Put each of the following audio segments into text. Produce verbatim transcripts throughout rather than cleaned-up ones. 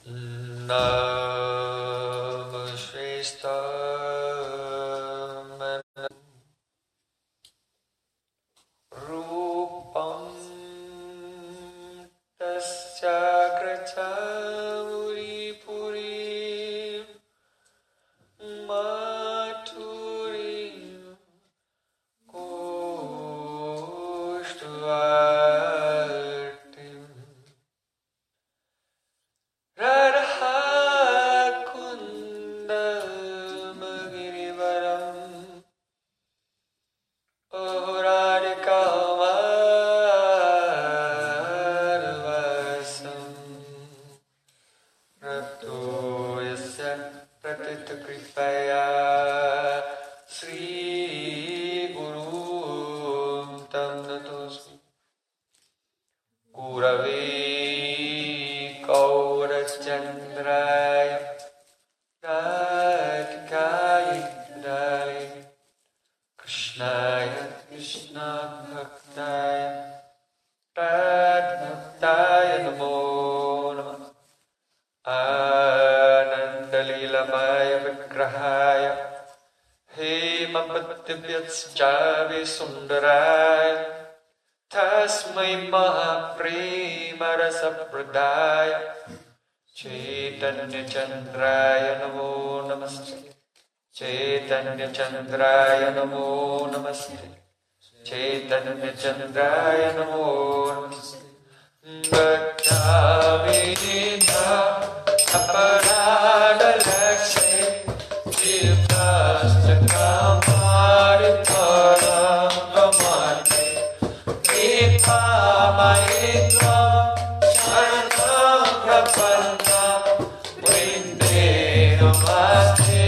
Namaste Rupam tasya krachamuri puri maturi kushvatim radha kundam girivaram Radhikamarvasam Rapto yasya pratita kripaya Sri Guru tam natosmi Gurave Kaurachandraya Radhikaya Dale Krishnaya Krishna Bhaktaya Radhaktaya Namo Namah Anandalilamaya Vigrahaya Hemabhativyatsajavi Sundaraya Tasmai Mahapremarasa Pradaya Chaitanya Chandraya Namo Namaste Chaitanya Chandraya Namo Namaste Chaitanya Chandraya Namo Namaste Gacchami Nidha Aparada Lakshe Jivdasta Kamari Param Pamate Kripa Maitra Sharanam Prapanta Vrinde Namaste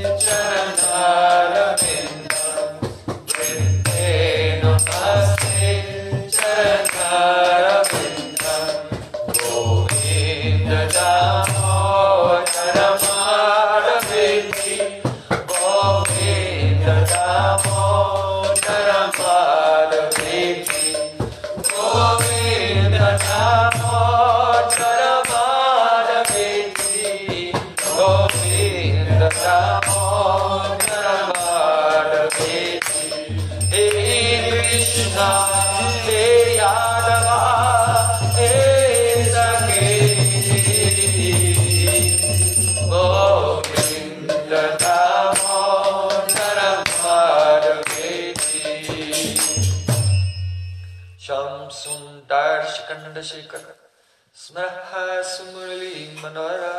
Shikar Smraha Sumurli Manora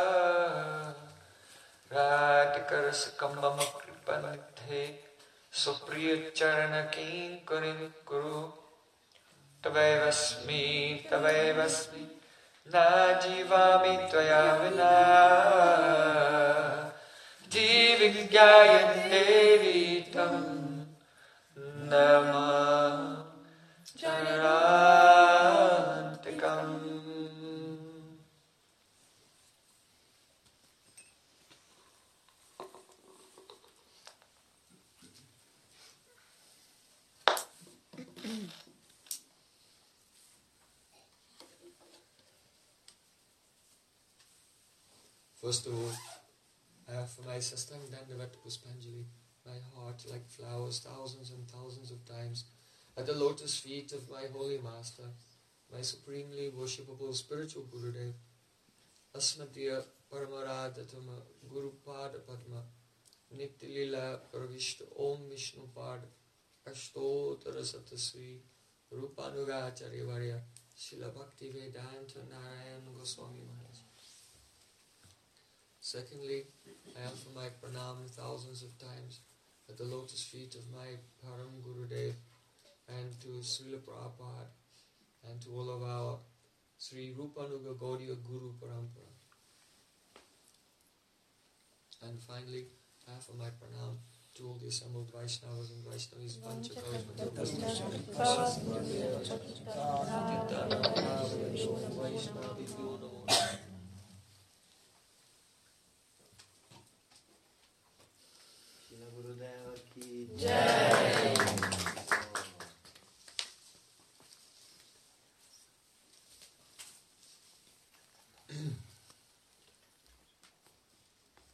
Radhikar Sakambama Kripanithe Supriya Charana Kinkurim Kuru Tavaivasmi Tavaivasmi Najivami Tvaya Vina Divigyaya Devi Tam Nama Jara First of all, I offer my Sastang Dandavat Puspanjali, my heart like flowers thousands and thousands of times, at the lotus feet of my holy master, my supremely worshipable spiritual Gurudev, Asmadya Paramaradhatama Guru Pada Padma, Nityalila Pravishta Om Vishnu Pada, Ashtotara Satasri, Rupanugacharya Varya, Srila Bhakti Vedanta Narayan Goswami Maharaj. Secondly, I offer my pranam thousands of times at the lotus feet of my Param Gurudev and to Srila Prabhupada and to all of our Sri Rupanuga Gaudiya Guru Parampara. And finally, I offer my pranam to all the assembled Vaishnavas and Vaishnavis, Panchakaras, Gurudeva ki Jai.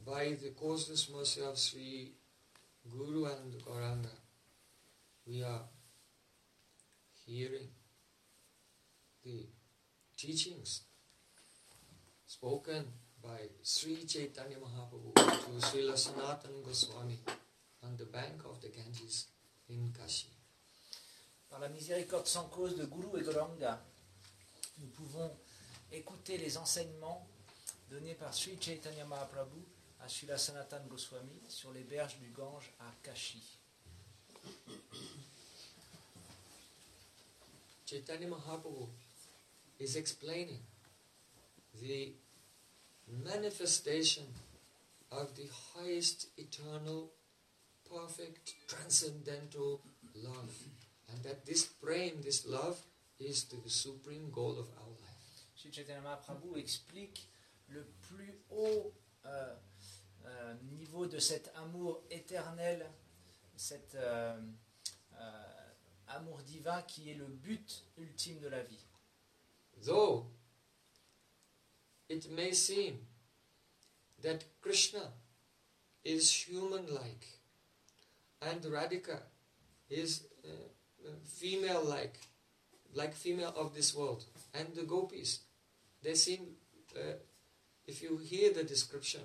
by the causeless mercy of Sri Guru and Gauranga, we are hearing the teachings spoken by Sri Chaitanya Mahaprabhu to Srila Sanatana Goswami on the bank of the Ganges in Kashi. Par la miséricorde sans cause de Guru et Gauranga, nous pouvons écouter les enseignements donnés par Sri Chaitanya Mahaprabhu à Srila Sanatana Goswami sur les berges du Gange à Kashi. Chaitanya Mahaprabhu is explaining the manifestation of the highest eternal, perfect, transcendental love. And that this prem, this love, is the supreme goal of our life. Sri Chaitanya Mahaprabhu explique le plus haut euh, euh, niveau de cet amour éternel, cet euh, euh, amour divin qui est le but ultime de la vie. Though it may seem that Krishna is human-like and Radhika is uh, uh, female-like, like female of this world, and the gopis, they seem, uh, if you hear the description,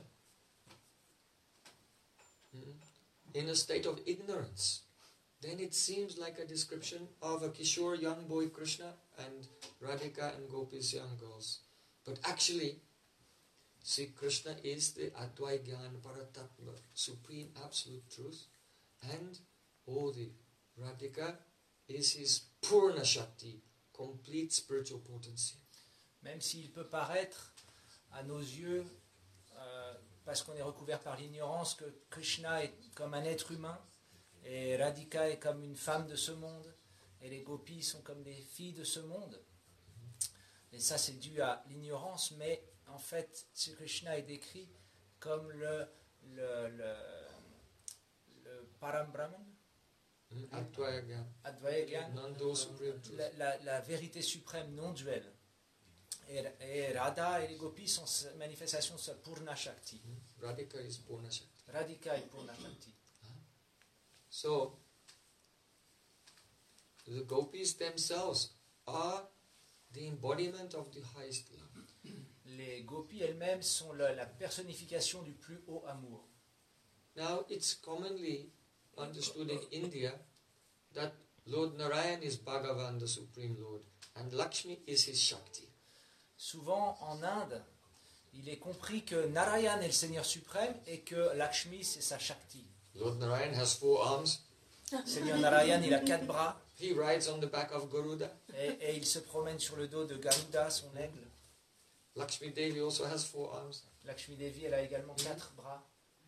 mm, in a state of ignorance, then it seems like a description of a Kishore young boy Krishna and Radhika and gopis young girls. But actually, Sri Krishna is the Advai Gyan Paratatma, supreme absolute truth, and oh, the Radhika is his Purna Shakti, complete spiritual potency. Même s'il peut paraître à nos yeux, euh, parce qu'on est recouvert par l'ignorance, que Krishna est comme un être humain, et Radhika est comme une femme de ce monde, et les gopis sont comme des filles de ce monde. Et ça, c'est dû à l'ignorance, mais en fait, Sri Krishna est décrit comme le, le, le, le Param Brahman, Advaya Gyan, Advaya Gyan, non supreme truth. la, la, la vérité suprême non duelle. Et, et Radha et les gopis sont manifestations de sa Purna Shakti. Radhika is Purna Shakti. Radhika est Purna Shakti. So, the gopis themselves are the embodiment of the highest love. Les gopis elles-mêmes sont la, la personnification du plus haut amour. Now, it's commonly understood in India that Lord Narayan is Bhagavan, the Supreme Lord, and Lakshmi is his Shakti. Souvent, en Inde, il est compris que Narayan est le Seigneur suprême et que Lakshmi, c'est sa Shakti. Lord Narayan has four arms. Seigneur Narayan, il a quatre bras He rides on the back of Garuda. et, et il se promène sur le dos de Garuda, son aigle. Lakshmi Devi also has four arms. Lakshmi Devi, elle a également quatre bras.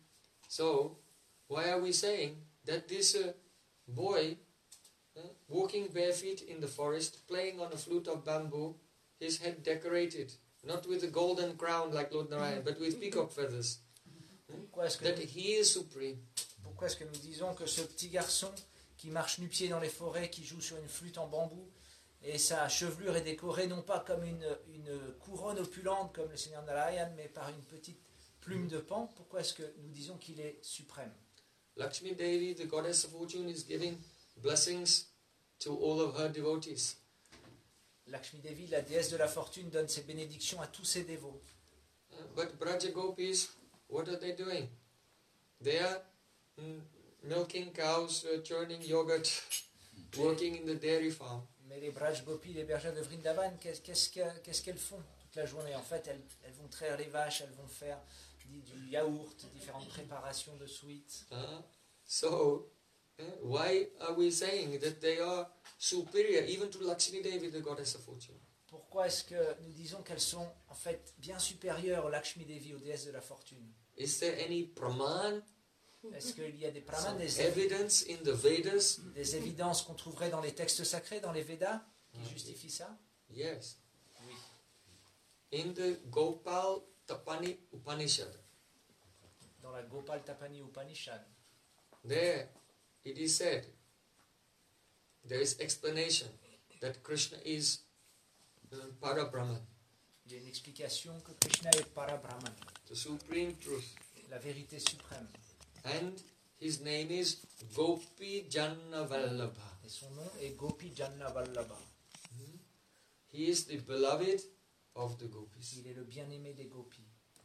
So, why are we saying that this uh, boy uh, walking bare feet in the forest, playing on a flute of bamboo, his head decorated, not with a golden crown like Lord Narayan, but with peacock feathers, Pourquoi est-ce que that nous, he is supreme? pourquoi est-ce que nous disons que ce petit garçon qui marche nu-pied dans les forêts, qui joue sur une flûte en bambou, et sa chevelure est décorée non pas comme une, une couronne opulente comme le Seigneur Narayan, mais par une petite plume de pan, pourquoi est-ce que nous disons qu'il est suprême? Lakshmi Devi, the goddess of fortune, is giving blessings to all of her devotees. Lakshmi Devi, la déesse de la fortune, donne ses bénédictions à tous ses dévots. Uh, but Braja Gopis, what are they doing? They are mm, milking cows, uh, churning yogurt, working in the dairy farm. Mais les Braj Gopis, les bergères de Vrindavan, qu'est-ce qu'est-ce que- qu'est-ce qu'elles font toute la journée? En fait, elles, elles vont traire les vaches, elles vont faire du, du yaourt, différentes préparations de sweets. Uh, so, uh, why are we saying that they are superior even to Lakshmi Devi, the goddess of fortune? Pourquoi est-ce que nous disons qu'elles sont en fait bien supérieures aux Lakshmi Devi, aux déesses de la fortune? Is there any praman, Est-ce qu'il y a des pramans, some des, evidence in the Vedas? des évidences qu'on trouverait dans les textes sacrés, dans les Védas, qui justifient ça? Yes. Oui. In the Gopal Tapani Upanishad, Dans la Gopal Tapani Upanishad, there it is said, there is explanation that Krishna is uh, Parabrahman, il y a une explication que Krishna est Parabrahman, the supreme truth. la vérité suprême. And his name is Gopi Janna Vallabha. Et son nom est Gopi Janna Vallabha. He is the beloved of the gopis. Il est le bien-aimé des gopis.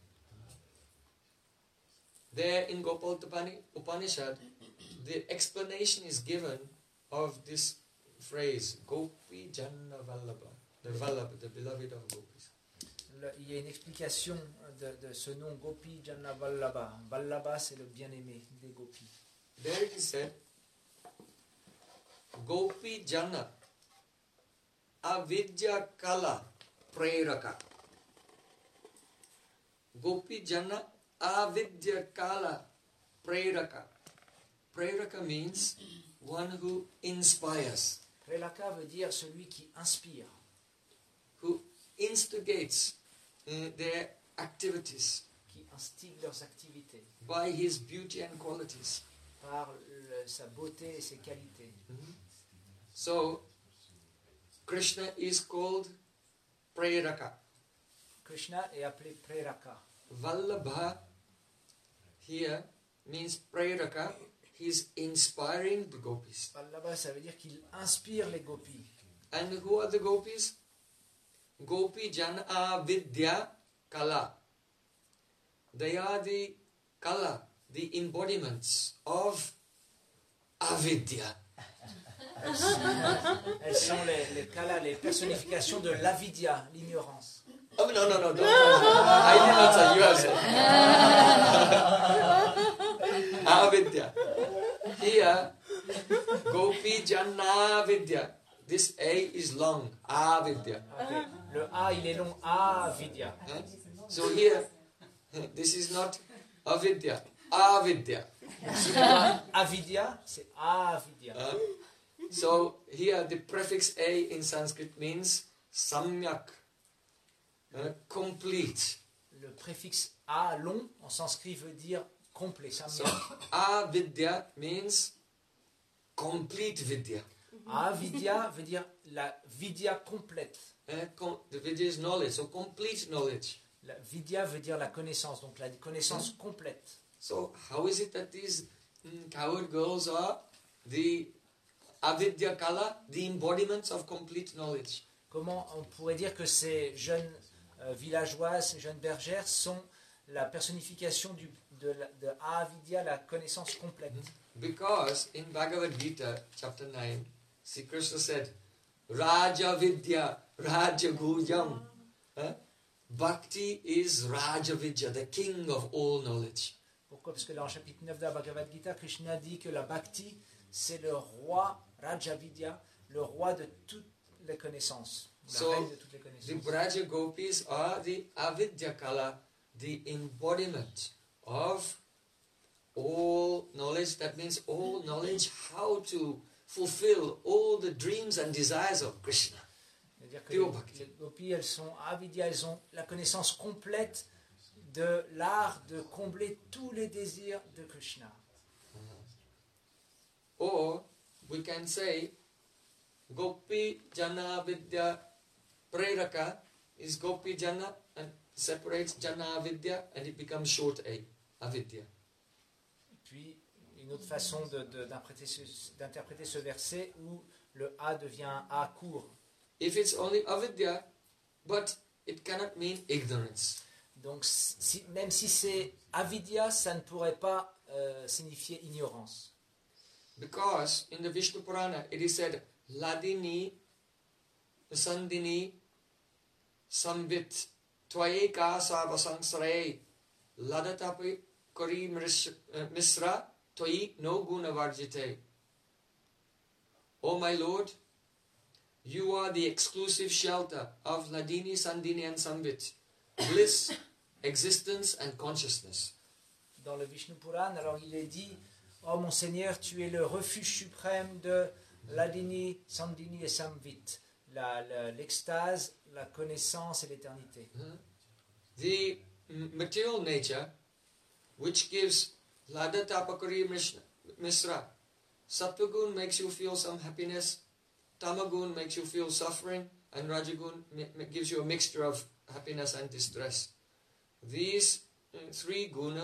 There in Gopal Tapani Upanishad, the explanation is given of this phrase, Gopi Janna Vallabha, the Vallabha, the beloved of gopis. Le, il y a une explication de, de ce nom Gopi Janna Vallabha. Vallabha, c'est le bien-aimé des gopis. There it is said, Gopi Janna Avidya Kala Preraka. Gopi Janna Avidya Kala Preraka. Preraka means one who inspires, Prelaka veut dire celui qui inspire, who instigates uh, their activities qui instigue leurs activités by his beauty and qualities. par le- sa beauté et ses qualités. So, Krishna is called Preraka. Krishna est appelé Preraka. Vallabha here means Preraka. He's inspiring the gopis. Vallabha, ça veut dire qu'il inspire les gopis. And who are the gopis? Gopi Jana Vidya Kala. They are the Kala, the embodiments of Avidya. Elles sont les, les kala, les personnifications de l'avidya, l'ignorance. Oh, no, no, no, don't I did not say, you have said. Avidya. Here, Gopi Jana Vidya. This A is long, Avidya. Okay. Le A, il est long, avidya. Huh? So here, this is not Avidya, Avidya. C'est pas avidya, c'est avidya. Huh? So here the prefix A in Sanskrit means samyak, uh, complete. Le préfixe a long en sanskrit veut dire complet. So Samyak. avidya means complete vidya. Avidya veut dire la vidya complète. Uh, com- the vidya is knowledge, so complete knowledge. La vidya veut dire la connaissance, donc la connaissance complète. So how is it that these mm, coward girls are the avidya kala, the embodiments of complete knowledge? Comment on pourrait dire que ces jeunes euh, villageoises, ces jeunes bergères sont la personnification du, de, la, de avidya, la connaissance complète? Because in Bhagavad Gita, chapter nine, Sri Krishna said, Raja Vidya, Raja Gujam. Huh? Bhakti is Raja Vidya, the king of all knowledge. Pourquoi? Parce que dans le chapitre neuf de la Bhagavad Gita, Krishna dit que la bhakti, c'est le roi, Raja Vidya, le roi de toutes les connaissances. La So, reine de toutes les The connaissances. Braja Gopis are the Avidya Kala, the embodiment of all knowledge. That means all knowledge, how to fulfill all the dreams and desires of Krishna. C'est-à-dire que Pure les, bhakti. les gopis, elles sont avidya, elles ont la connaissance complète de l'art de combler tous les désirs de Krishna. Or we can say Gopi Jana Vidya Preraka is Gopi Jana and separates Jana Vidya and it becomes short A, Avidya. Puis, une autre façon de- de- d'interpréter ce, d'interpréter ce verset où le A devient un A court. If it's only Avidya, but it cannot mean ignorance. Donc, si, même si c'est avidya, ça ne pourrait pas euh, signifier ignorance. Because in the Vishnu Purana it is said Ladini Sandini Samvit Twayeka Savasansare Ladatapi Kori Misra Twayi no Gunavarjite. O my Lord, you are the exclusive shelter of Ladini, Sandini and Samvit, bliss, existence and consciousness. Dans le Vishnu Puran, alors il est dit: Oh mon Seigneur, tu es le refuge suprême de Ladini, Sandini et Samvit, la- la- l'extase, la connaissance et l'éternité. Huh? The mm, material nature, which gives Lada Tapakari Mishra, Misra, Sattvagun makes you feel some happiness, Tamagun makes you feel suffering, and Rajagun ma- ma- gives you a mixture of happiness and distress. These uh, three gunas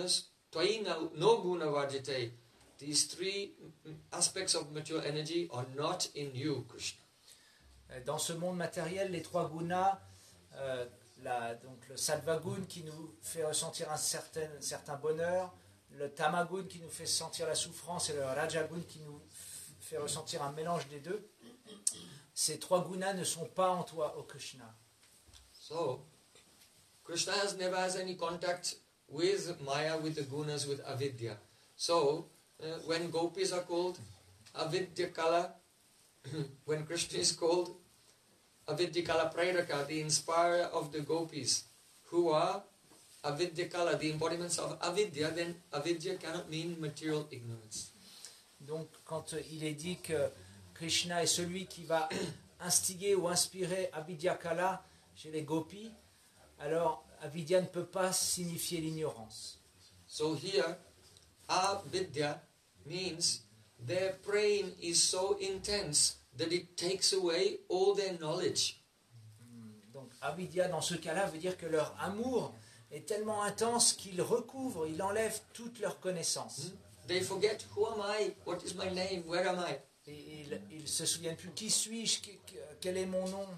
Tvai no, no guna vajite. These three aspects of material energy are not in you, Krishna. Dans ce monde matériel, les trois gunas, euh, la, donc le sattva-gun qui nous fait ressentir un certain, un certain bonheur, le tamagun qui nous fait sentir la souffrance et le rajagun qui nous f- fait ressentir un mélange des deux, ces trois gunas ne sont pas en toi, ô Krishna. So, Krishna has never has any contact with Maya, with the gunas, with avidya. So, uh, when gopis are called avidya kala, when Krishna is called avidya kala prairaka, the inspirer of the gopis, who are avidya kala, the embodiments of avidya, then avidya cannot mean material ignorance. Donc, quand euh, il est dit que Krishna est celui qui va instiguer ou inspirer avidya kala chez les gopis, alors avidya ne peut pas signifier l'ignorance. So here, avidya means their praying is so intense that it takes away all their knowledge. Donc avidya dans ce cas-là veut dire que leur amour est tellement intense qu'il recouvre, il enlève toute leur connaissance. They forget, who am I? What is my name? Where am I? Et ils ne se souviennent plus, qui suis-je, Qui- qui- quel est mon nom.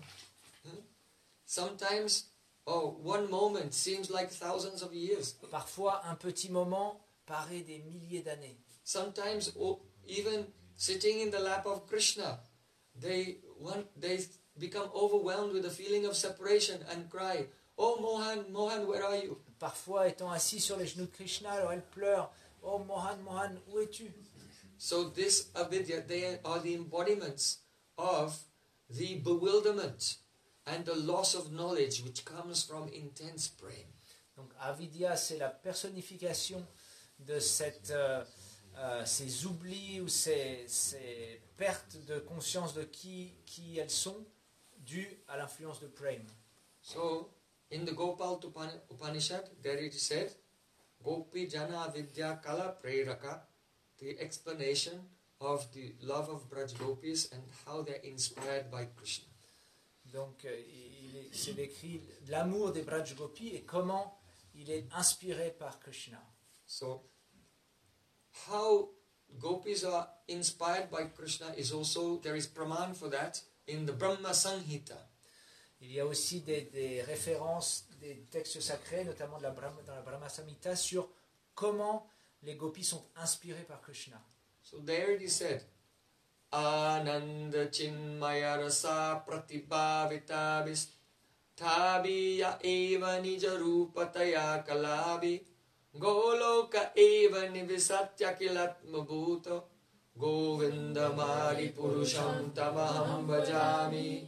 Sometimes, oh, one moment seems like thousands of years. Parfois un petit moment paraît des milliers d'années. Sometimes, oh, even sitting in the lap of Krishna, they want, they become overwhelmed with a feeling of separation and cry, "Oh Mohan, Mohan, where are you?" Parfois étant assis sur les genoux de Krishna, alors elle pleure. Oh Mohan, Mohan, où es-tu? So this avidya, they are the embodiments of the bewilderment and the loss of knowledge which comes from intense praying. Donc avidya, c'est la personnification de cette, euh, euh, ces oublis ou ces, ces pertes de conscience de qui, qui elles sont dues à l'influence de prema. So in the Gopal Upan- Upanishad, there it is said, Gopi Jana Avidya Kala Preraka, the explanation of the love of Braj Gopis and how they are inspired by Krishna. Donc euh, il est- c'est décrit l'amour des Braj Gopis et comment il est inspiré par Krishna. So, how gopis are inspired by Krishna is also, there is praman for that in the Brahma Sanghita. Il y a aussi des, des références, des textes sacrés, notamment de la Brahma- dans la Brahma Samhita, sur comment les gopis sont inspirés par Krishna. So there it is said, Ananda Chinmaya Rasa Pratibhavita Tabiya Eva Nija Rupataya Kalabi Goloka Eva Nivisatya Kilatma Bhuto Govinda Mari Purusham Tamaham Bhajami.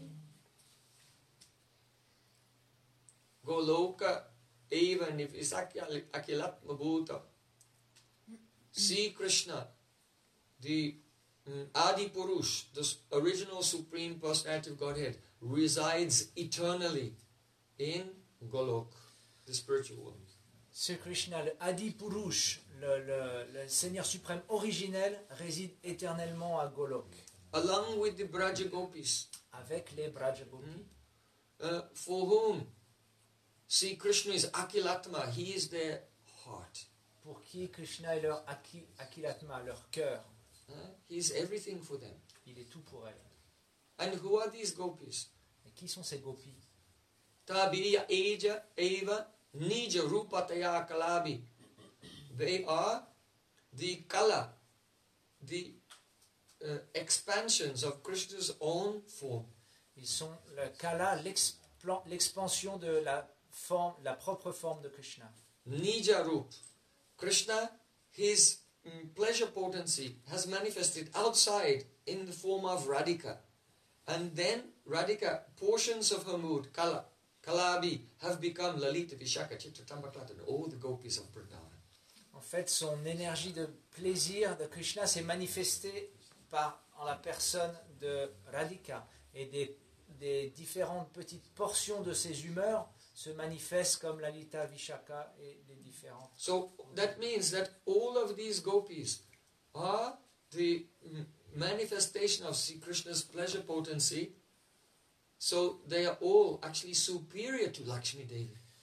Goloka Eva Nivisatya Kilatma Bhuto. See Krishna, the mm, Adi Purush, the s- original Supreme Personality of Godhead, resides eternally in Golok, the spiritual world. Ce Krishna, le Adi Purush, le, le- le Seigneur suprême originel, réside éternellement à Golok, Along with the Braja Gopis, avec les Braja Gopis, uh, for whom see Krishna is Akilatma, he is their heart. pour qui Krishna est leur Aki- Akilatma, leur cœur. Uh, he is everything for them. Il est tout pour elles. And who are these gopis? Et qui sont ces gopis? Tabiya Eja Eva Nija Rupataya Kalabi. They are the kala, the uh, expansions of Krishna's own form. Ils sont le Kala, l'explan- l'expansion de la forme, la propre forme de Krishna. Nija Rup. Krishna, his mm, pleasure potency has manifested outside in the form of Radhika. And then Radhika, portions of her mood, Kala, Kalabi, have become Lalita, Vishaka, Chitra, Tambaklat, and all the gopis of Vrindavan. En fait, son énergie de plaisir de Krishna s'est manifestée par, en la personne de Radhika. Et des, des différentes petites portions de ses humeurs se manifestent comme Lalita, Vishaka et les différentes. So that means that all of these gopis are the mm, manifestation of Sri Krishna's pleasure potency. So they are all actually superior to Lakshmi Devi.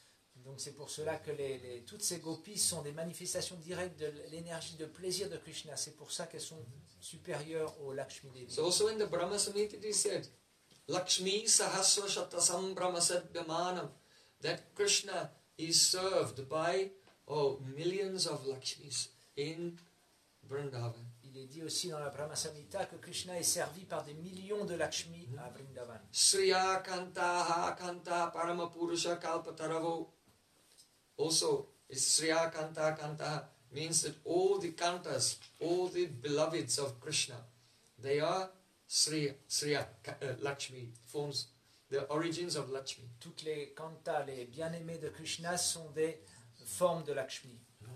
Donc c'est pour cela que les, les- toutes ces gopis sont des manifestations directes de l'énergie de plaisir de Krishna. C'est pour ça qu'elles sont supérieures au Lakshmi Devi. So also in the Brahma Samhita it is said, Lakshmi Sahasra Shatasam Brahmasat Bhamanam, that Krishna is served by oh, millions of Lakshmis in Vrindavan. Il est dit aussi dans la Brahma Samhita que Krishna est servi par des millions de Lakshmi à Vrindavan. Sriya Kantaha Kanta Paramapurusha Kalpataravo. Also, it's Sriya Kanta Kantaha means that all the Kantas, all the beloveds of Krishna, they are Sriya, Sriya uh, Lakshmi, forms the origins of Lakshmi. Toutes les kantas, les bien-aimés de Krishna sont des formes de Lakshmi.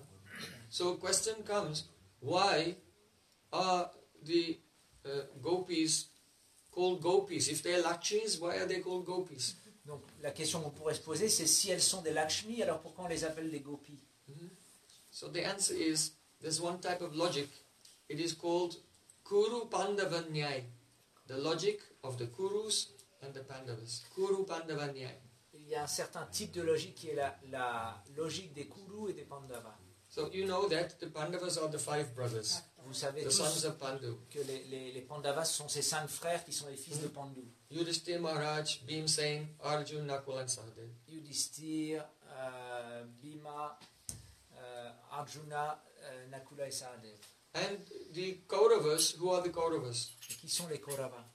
So, question comes, why are the uh, gopis called gopis? If they are Lakshmis, why are they called gopis? Donc la question qu'on pourrait se poser, c'est si elles sont des Lakshmi, alors pourquoi on les appelle des gopis? Mhm. So the answer is, there's one type of logic. It is called Kuru Pandava Nyaya. The logic of the Kurus and the Pandavas. Kuru Pandava Nyaya. Il y a un certain type de logique qui est la, la logique des Kurus et des Pandavas. So you know that the Pandavas are the five brothers, Vous savez the tous sons of Pandu. que les, les, les Pandavas sont ces cinq frères qui sont les fils de Pandu. Yudhishthira Maharaj, Bhimsen, Arjun, Nakul and Sahadev. Yudhishthir, euh, Bhima, euh, Arjuna, euh, Nakula et Sahadev. And the Kauravas, who are the Kauravas? Et qui sont les Kauravas?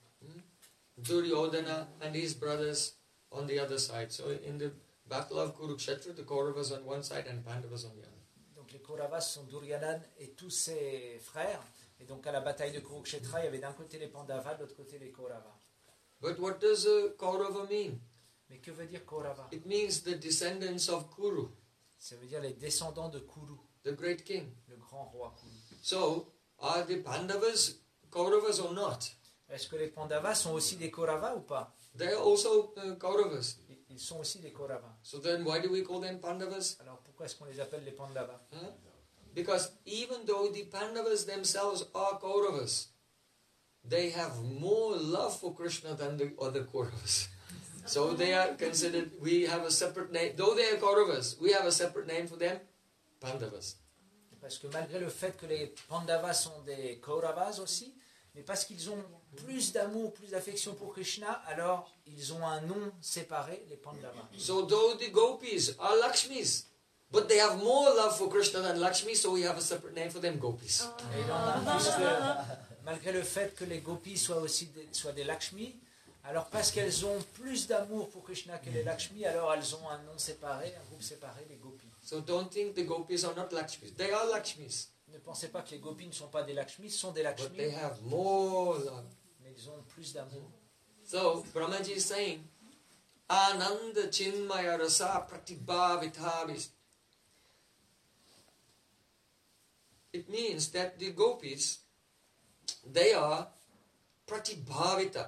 Duryodhana and his brothers on the other side. So in the battle of Kurukshetra, the Kauravas on one side and Pandavas on the other. Donc les Kauravas sont Duryodhana et tous ses frères. Et donc à la bataille de Kurukshetra, il y avait d'un côté les Pandavas, de l'autre côté les Kauravas. But what does a Kaurava mean? Mais que veut dire Kaurava? It means the descendants of Kuru, Ça veut dire les descendants de Kuru, the great king. le grand roi Kuru. So, are the Pandavas Kauravas or not? Est-ce que les Pandavas sont aussi des Kauravas ou pas? They are also uh, Kauravas. Ils- Ils sont aussi des Kauravas. So then why do we call them Pandavas? Alors pourquoi est-ce qu'on les appelle les Pandavas? Huh? Because even though the Pandavas themselves are Kauravas, they have more love for Krishna than the other Kauravas. So they are considered, we have a separate name, though they are Kauravas, we have a separate name for them, Pandavas. Parce que malgré le fait que les Pandavas sont des Kauravas aussi, mais parce qu'ils ont plus d'amour, plus d'affection pour Krishna, alors ils ont un nom séparé, les Pandavas. So though the gopis are Lakshmis, but they have more love for Krishna than Lakshmi, so we have a separate name for them, gopis. Et donc, puisque, malgré le fait que les gopis soient aussi des, soient des Lakshmi, alors parce qu'elles ont plus d'amour pour Krishna que les Lakshmi, alors elles ont un nom séparé, un groupe séparé, les gopis. So don't think the gopis are not Lakshmis. They are Lakshmis, Ne pensez pas que les gopis ne sont pas des Lakshmis, sont des but Lakshmis, they have more love. mais ils ont plus d'amour. So Brahmaji is saying, Ananda Chinmaya Rasa Pratibhavitavis. It means that the gopis, they are pratibhavita.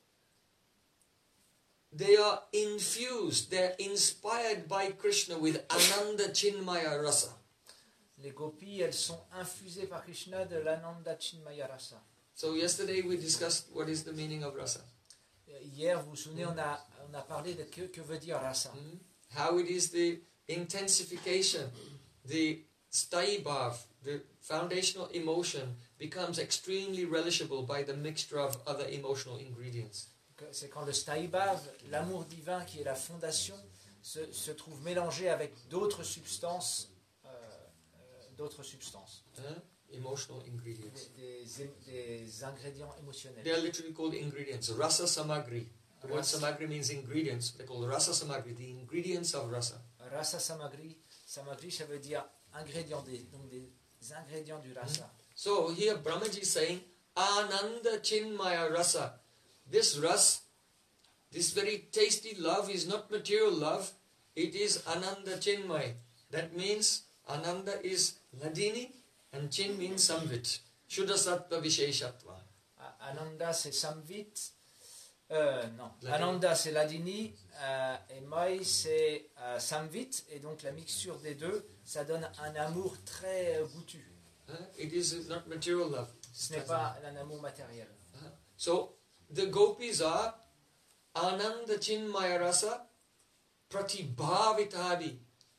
They are infused, they are inspired by Krishna with Ananda Chinmaya Rasa. Les gopis, elles sont infusées par Krishna de l'Ananda Chinmaya Rasa. So yesterday we discussed what is the meaning of rasa. Hier, vous vous souvenez, on a, on a parlé de que, que veut dire rasa. Hmm? How it is the intensification, the sthayi bhav, the foundational emotion becomes extremely relishable by the mixture of other emotional ingredients. Que- C'est quand le Sthaibhav, l'amour divin qui est la fondation, se, se trouve mélangé avec d'autres substances, euh, euh, d'autres substances, Huh? Emotional ingredients. des, des, é- des ingrédients émotionnels. They are literally called ingredients. Rasa samagri. The word Rasa. samagri means ingredients. They're called rasa samagri, the ingredients of rasa. Rasa samagri, samagri, ça veut dire ingrédients, des, donc des ingrédients du rasa. So here Brahmaji is saying, Ananda Chinmaya Rasa. This ras, this very tasty love is not material love, it is Ananda Chinmaya. That means Ananda is Ladini and Chin means Samvit. Shuddha Sattva Visheshatva. A- Ananda, c'est samvit. Euh, non, Ladini. Ananda, c'est ladini. euh, et Mai, c'est euh, samvit. Et donc la mixture des deux, ça donne un amour très euh, goûtu. Huh? It is not material love. Ce n'est pas un amour matériel. Uh-huh. So the gopis are Ananda Chinmaya Rasa Pratibhavitadi.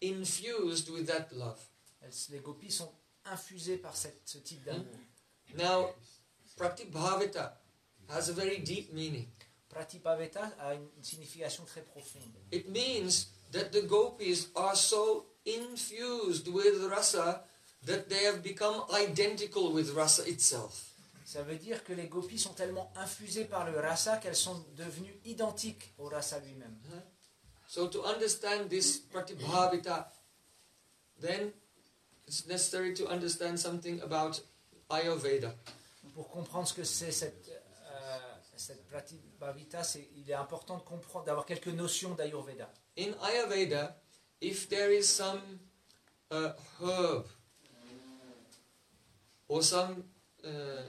infused with that love. Elles- les gopis sont infusées par cette- ce type d'amour. Now, Pratibhavita has a very deep meaning. Pratibhavita a une signification très profonde. It means that the gopis are so infused with rasa that they have become identical with rasa itself. Ça veut dire que les gopis sont tellement infusées par le rasa qu'elles sont devenues identiques au rasa lui-même. So to understand this Pratibhavita, then it's necessary to understand something about Ayurveda. Pour comprendre ce que c'est cette, euh, cette Pratibhavita, c'est, il est important de comprendre, d'avoir quelques notions d'Ayurveda. In Ayurveda, if there is some uh, herb or some uh,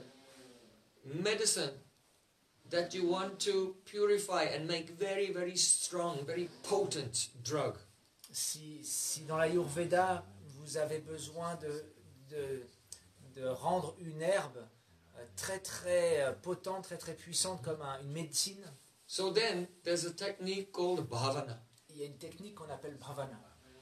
medicine that you want to purify and make very, very strong, very potent drug, Si, si dans l'Ayurveda, vous avez besoin de, de, de rendre une herbe euh, très très euh, potente, très très puissante comme un- une médecine, so then there's a technique called bhavana. il y a une technique qu'on appelle bhavana.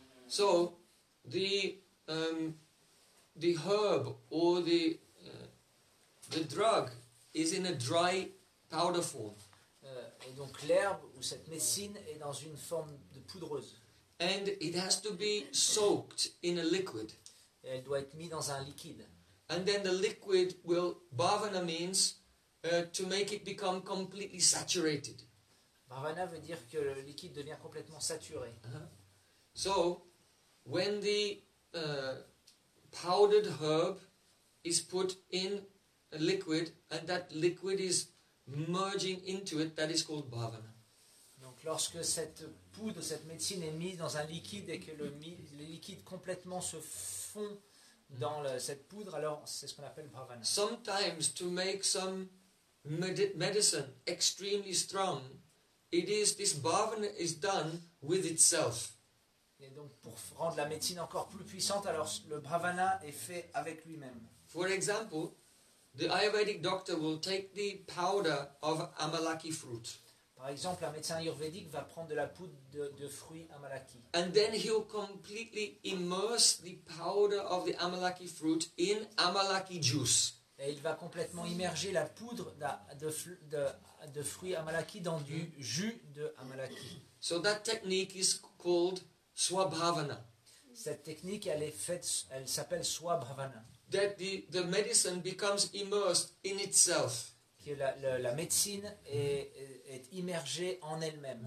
So the um, the herb or the uh, the drug is in a dry powder form, Euh, et donc l'herbe ou cette médecine est dans une forme de poudreuse. and it has to be soaked in a liquid. Et elle doit être mise dans un liquide. And then the liquid will, bhavana means uh, to make it become completely saturated. Bhavana veut dire que le liquide devient complètement saturé. Uh-huh. So, when the uh, powdered herb is put in a liquid and that liquid is merging into it, that is called bhavana. Donc lorsque cette poudre, cette médecine est mise dans un liquide et que le, mi- le liquide complètement se fond dans le- cette poudre, alors c'est ce qu'on appelle bhavana. Sometimes to make some medi- medicine extremely strong, it is, this bhavana is done with itself. Et donc pour rendre la médecine encore plus puissante, alors le bhavana est fait avec lui-même. For example, the Ayurvedic doctor will take the powder of amalaki fruit Par exemple, un médecin ayurvédique va prendre de la poudre de, de fruits amalaki. and then he'll completely immerse the powder of the amalaki fruit in amalaki juice. Et il va complètement immerger la poudre d'a- de, fl- de, de fruits amalaki dans du jus de amalaki. So that technique is called swabhavana. Cette technique, elle est faite, elle s'appelle swabhavana. That the, the medicine becomes immersed in itself. Que la, la- la médecine est, est- est immergée en elle-même.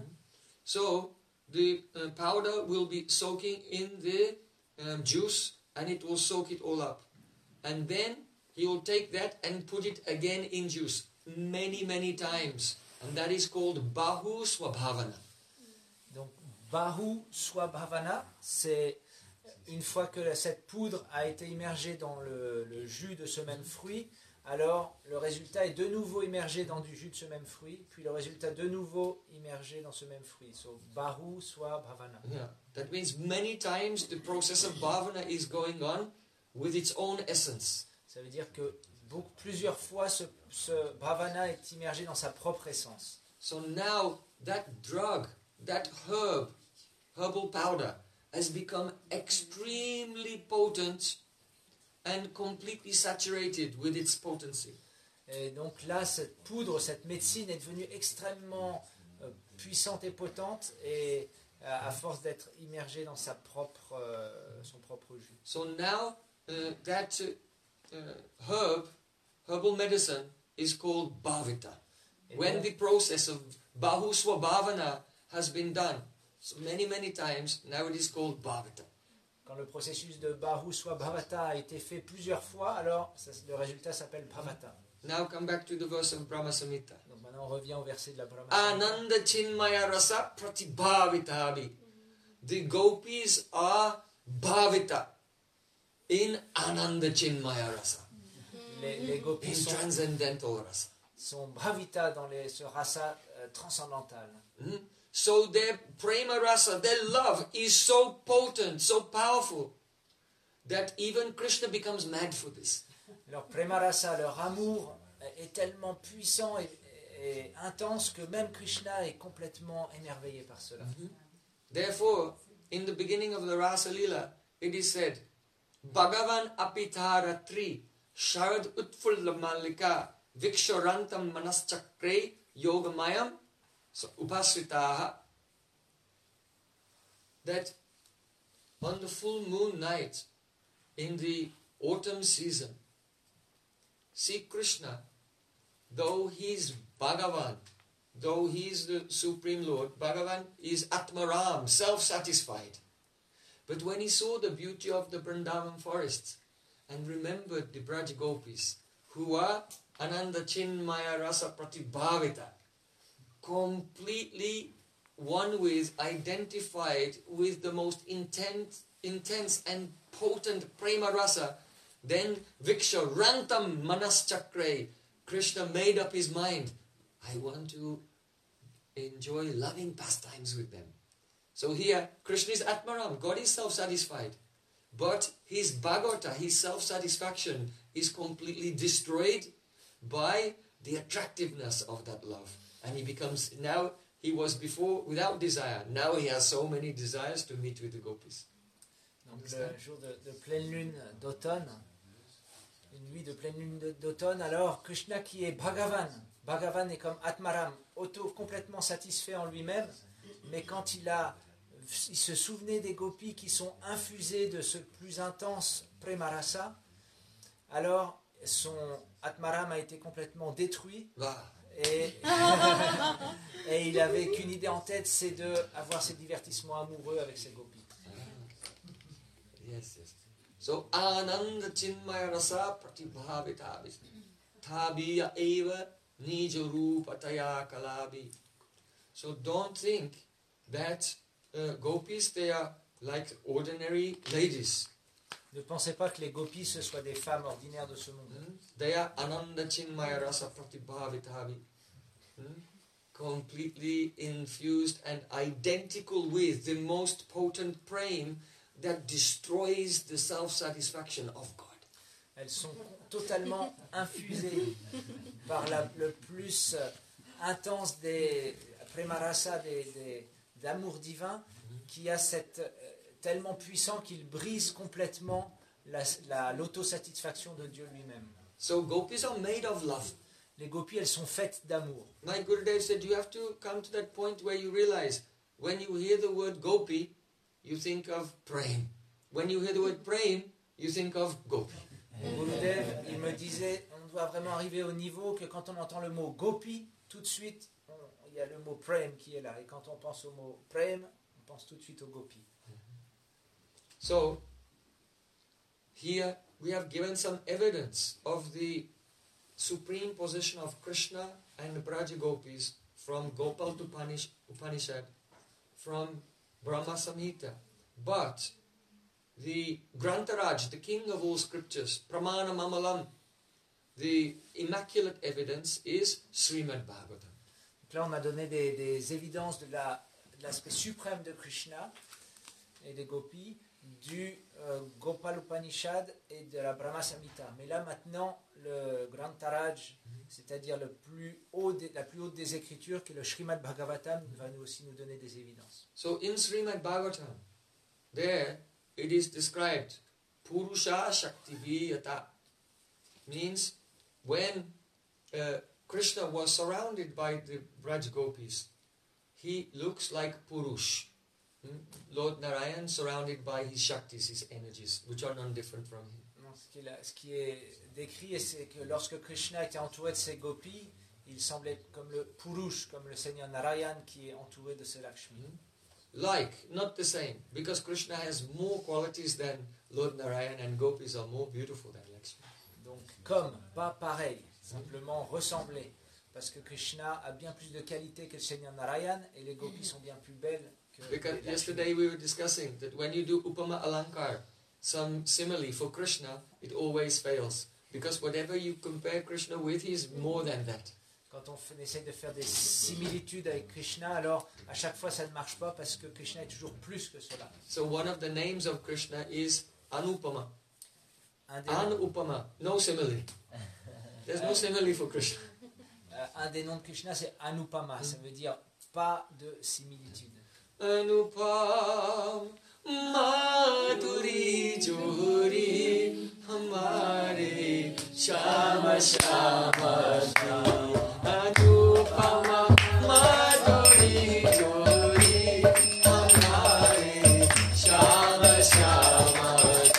So the uh, powder will be soaking in the um, juice and it will soak it all up. And then he will take that and put it again in juice many, many times. And that is called Bahu Swabhavana. Donc, Bahu Swabhavana, c'est une fois que cette poudre a été immergée dans le, le jus de ce même fruit, alors le résultat est de nouveau immergé dans du jus de ce même fruit, puis le résultat de nouveau immergé dans ce même fruit. So, Bahu Swabhavana. Yeah. That means many times the process of Bhavana is going on with its own essence. Ça veut dire que beaucoup, plusieurs fois ce, ce bhavana est immergé dans sa propre essence. So now that drug, that herb, herbal powder, has become extremely potent and completely saturated with its potency. Et donc là, cette poudre, cette médecine est devenue extrêmement euh, puissante et potente, et euh, à force d'être immergée dans sa propre, euh, son propre jus. So now uh, that uh, uh, herb, herbal medicine, is called bhavita. Et When donc, the process of bahuswa bhavana has been done so many, many times, now it is called bhavita. quand le processus de Bahu Swabhavata a été fait plusieurs fois, alors ça- le résultat s'appelle Bhavata. Now come back to the verse of Brahma Samhita. Donc maintenant on revient au verset de la Brahma. Ananda Chinmaya Rasa Pratibhavitavi. The gopis are bhavita in Ananda Chinmaya Rasa, Les, les gopis in sont, transcendental rasa. sont Bhavita dans les, ce rasa euh, transcendantal. Hmm? So their prema rasa, their love is so potent, so powerful, that even Krishna becomes mad for this. Leur prema rasa, leur amour est tellement puissant et, et intense que même Krishna est complètement émerveillé par cela. Therefore, in the beginning of the Rasa Leela, it is said, Bhagavan apitaratri sharad utfulla mallika viksharantam manaschakre yogamayam upasritaha. That on the full moon night in the autumn season, see Krishna, though he is Bhagavan, though he is the Supreme Lord, Bhagavan is Atmaram, self-satisfied. But when he saw the beauty of the Vrindavan forests and remembered the Braj Gopis, who are Ananda Chinmaya Rasa Pratibhavita, completely one with, identified with the most intense, intense and potent Prema Rasa, then Viksha Rantam Manaschakre, Krishna made up his mind, I want to enjoy loving pastimes with them. So here, Krishna is Atmaram, God is self-satisfied. But his Bhagavata, his self-satisfaction is completely destroyed by the attractiveness of that love. And he becomes, now he was before without desire, now he has so many desires to meet with the gopis. Donc le jour de, de pleine lune d'automne, une nuit de pleine lune d'automne, alors Krishna qui est Bhagavan, Bhagavan est comme Atmaram, auto complètement satisfait en lui-même, mais quand il a, il se souvenait des gopis qui sont infusés de ce plus intense Premarasa, alors son Atmaram a été complètement détruit. Ah. Et, et il avait qu'une idée en tête, c'est d'avoir ces divertissements amoureux avec ses gopis. Yes, yes. So, Ananda Chinmaya Rasa Pratibhavita Tabiya Eva Nijarupataya Kalabi. So, don't think that uh, gopis, they are like ordinary ladies. Ne pensez pas que les gopis ce soient des femmes ordinaires de ce monde. Hmm? They are Ananda Chinmaya Rasa Pratibhavitavi. Hmm? Completely infused and identical with the most potent prema that destroys the self-satisfaction of God. Elles sont totalement infusées par la, le plus intense des Premarasa, des, des, d'amour divin, qui a cette, tellement puissant qu'il brise complètement la, la, l'autosatisfaction de Dieu lui-même. So gopis are made of love. Les gopis, elles sont faites d'amour. My Gurudev said you have to come to that point where you realize when you hear the word gopi, you think of prem. When you hear the word prem, you think of gopi. Gurudev, il me disait, on doit vraiment arriver au niveau que quand on entend le mot gopi, tout de suite, on, il y a le mot prem qui est là. Et quand on pense au mot prem, on pense tout de suite au gopi. So, here we have given some evidence of the supreme position of Krishna and Braja Gopis from Gopal Upanishad, from Brahma Samhita. But the Grantaraj, the king of all scriptures, Pramana Mamalam, the immaculate evidence is Srimad Bhagavatam. Donc là, on a donné des, des évidences de, la, de l'aspect suprême de Krishna et des gopis, du euh, Gopal Upanishad et de la Brahma Samhita. Mais là, maintenant, le Grantaraj, mm-hmm. c'est-à-dire le plus haut des, la plus haute des écritures, que le Srimad Bhagavatam, mm-hmm. va nous aussi nous donner des évidences. So, in Srimad Bhagavatam, there it is described, Purusha Shakti Viyata, means when uh, Krishna was surrounded by the Braj Gopis, he looks like Purush. Hmm? Lord Narayan surrounded by his Shaktis, his energies, which are none different from him. Non, ce, qui est, ce qui est décrit, c'est que lorsque Krishna était entouré de ses gopis, il semblait comme le Purush, comme le Seigneur Narayan qui est entouré de ses Lakshmi. Hmm? Like, not the same, because Krishna has more qualities than Lord Narayan and gopis are more beautiful than Lakshmi. Donc, comme, pas pareil, simplement ressembler, parce que Krishna a bien plus de qualités que le Seigneur Narayan et les gopis sont bien plus belles que Because les yesterday we were discussing that when you do Upama Alankar, some simile for Krishna, it always fails. Because whatever you compare Krishna with, he is more than that. Quand on, fait, on essaye de faire des similitudes avec Krishna, alors à chaque fois ça ne marche pas parce que Krishna est toujours plus que cela. So one of the names of Krishna is Anupama. Un des, Anupama, no simile. There's no simile for Krishna. euh, un des noms de Krishna c'est Anupama, ça veut dire pas de similitude. Anupam Madhuri Jori Hamare Shama Shama Anupama Madhuri Jori Hamare Shama Shama.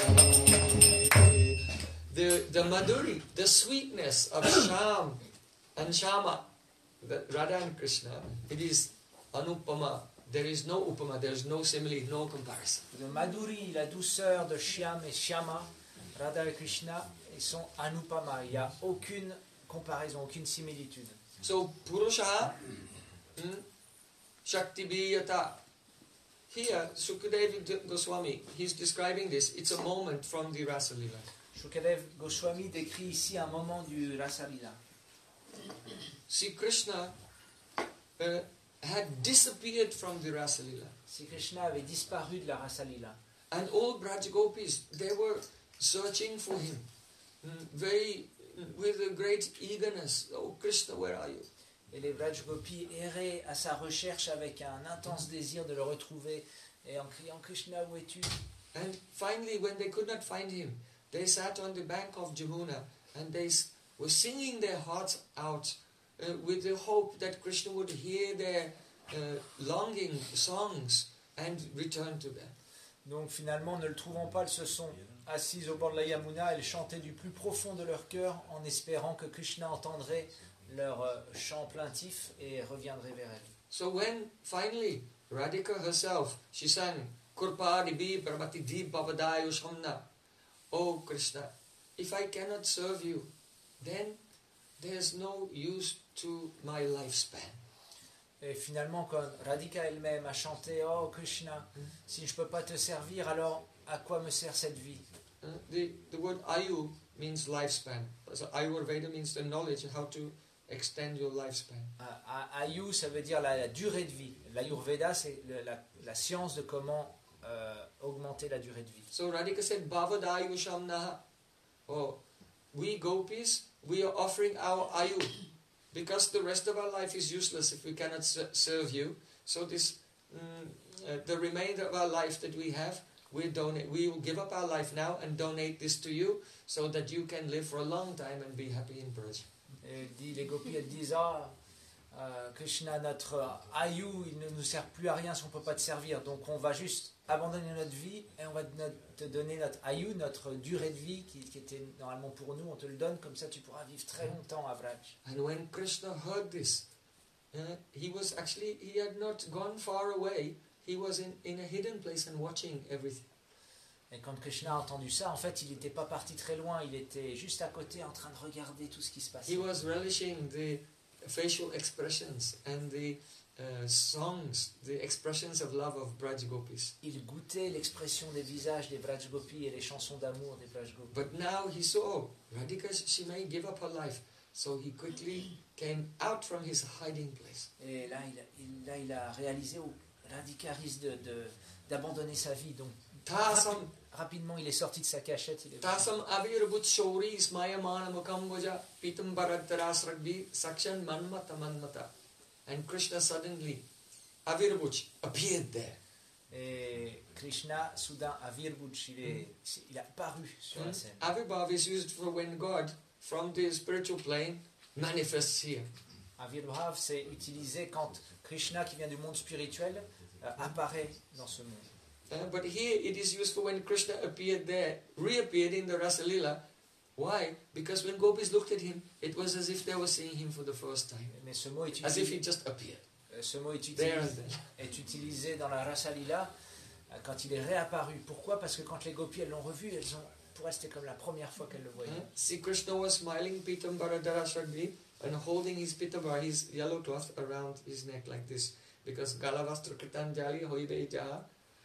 The, the Madhuri, the sweetness of Sham and Shama, the Radha and Krishna, it is Anupama. There is no upama, there is no simile, no comparison. Le Madhuri, la douceur de Shyam et Shyama, Radha et Krishna, ils sont Anupama. Il n'y a aucune comparaison, aucune similitude. So, Purusha, hmm, Shakti Biyata. Here, Sukadeva Goswami, he's describing this. It's a moment from the Rasa Lila. Shukadev Goswami décrit ici un moment du Rasa Lila. See, Krishna uh, had disappeared from the Rasa Lila. Si Krishna avait disparu de la Rasa Lila. And all Braj Gopis, they were searching for him. Mm, very, with a great eagerness. Oh, Krishna, where are you? Et les Braj Gopis erraient à sa recherche avec un intense désir de le retrouver et en criant Krishna, où es-tu? And finally, when they could not find him, they sat on the bank of Jamuna and they were singing their hearts out uh, with the hope that Krishna would hear their uh, longing songs and return to them. Donc finalement, ne le trouvant pas, ils se sont assis au bord de la Yamuna et ils chantaient du plus profond de leur cœur en espérant que Krishna entendrait leur euh, chant plaintif et reviendrait vers elle. So when finally Radhika herself, she sang Kurpa Dibi Prabhati Deep Bhavadayu Shamna. Oh Krishna, if I cannot serve you, then there's no use to my lifespan. Et finalement, quand Radhika elle-même a chanté « Oh Krishna, mm. si je ne peux pas te servir, alors à quoi me sert cette vie ?» uh, the, the word Ayu means lifespan. So Ayurveda means the knowledge how to extend your lifespan. Uh, Ayu, ça veut dire la, la durée de vie. L'Ayurveda, c'est le, la, la science de comment euh, augmenter la durée de vie. So Radhika said, Bhavadayu Shamnaha. Oh, we gopis, we are offering our Ayu. Because the rest of our life is useless if we cannot serve you. So this, mm, uh, the remainder of our life that we have, we donate. We will give up our life now and donate this to you, so that you can live for a long time and be happy in Braj. Et dit, les gopis, elles disent, ah, euh, Krishna, notre Ayu, il ne nous sert plus à rien si on ne peut pas te servir. Donc on va juste abandonner notre vie et on va te donner notre Ayu, notre durée de vie qui, qui était normalement pour nous. On te le donne, comme ça tu pourras vivre très longtemps à Vraj. And when Krishna heard this, uh, he was actually, he had not gone far away. He was in, in a hidden place and watching everything. Et quand Krishna a entendu ça, en fait, il n'était pas parti très loin. Il était juste à côté en train de regarder tout ce qui se passait. He was relishing the facial expressions and the uh, songs, the expressions of love of Braj Gopis. Il goûtait l'expression des visages des Braj Gopis et les chansons d'amour des Braj Gopis. But now he saw Radhika, she may give up her life, so he quickly came out from his hiding place. Et là, il a, il, là, il a réalisé où Radhika risque de, de, d'abandonner sa vie. Donc rapi, rapidement, il est sorti de sa cachette. Il est Tasam avirbut shori smayamana mukamboja pitambaradharasragbi sakshan manmata manmata. And Krishna suddenly, Avirbuch, appeared there. Et Krishna, soudain, Avirbuch, il, est, il a apparu sur mm. la scène. Avirbhav is used for when God, from the spiritual plane, manifests here. Avirbhav, c'est utilisé quand Krishna, qui vient du monde spirituel, euh, apparaît dans ce monde. Uh, but here it is used for when Krishna appeared there, reappeared in the Rasa Lila. Why? Because when gopis looked at him, it was as if they were seeing him for the first time. Mais ce mot est as if he just appeared. Ce mot est utilisé, there and then. est utilisé dans la Rasa Lila quand il est réapparu. Pourquoi? Parce que quand les gopis elles l'ont revu, elles ont, pour elles c'était comme la première fois qu'elles le voyaient. Uh, see, Krishna was smiling Pitambara Darashagni and holding his pitambara, his yellow cloth around his neck like this. Because Galavastra Kritanjali Hoibe Jaha.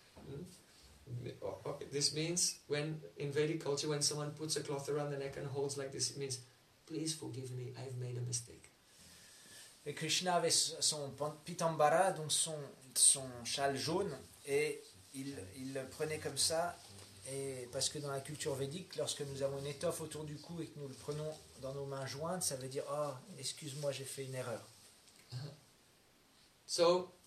This means when in Vedic culture, when someone puts a cloth around the neck and holds like this, it means, please forgive me, I've made a mistake. Et Krishna avait son pitambara, donc son, son châle jaune, et il, il le prenait comme ça, et parce que dans la culture védique, lorsque nous avons une étoffe autour du cou et que nous le prenons dans nos mains jointes, ça veut dire, oh, excuse-moi, j'ai fait une erreur. Uh-huh. So,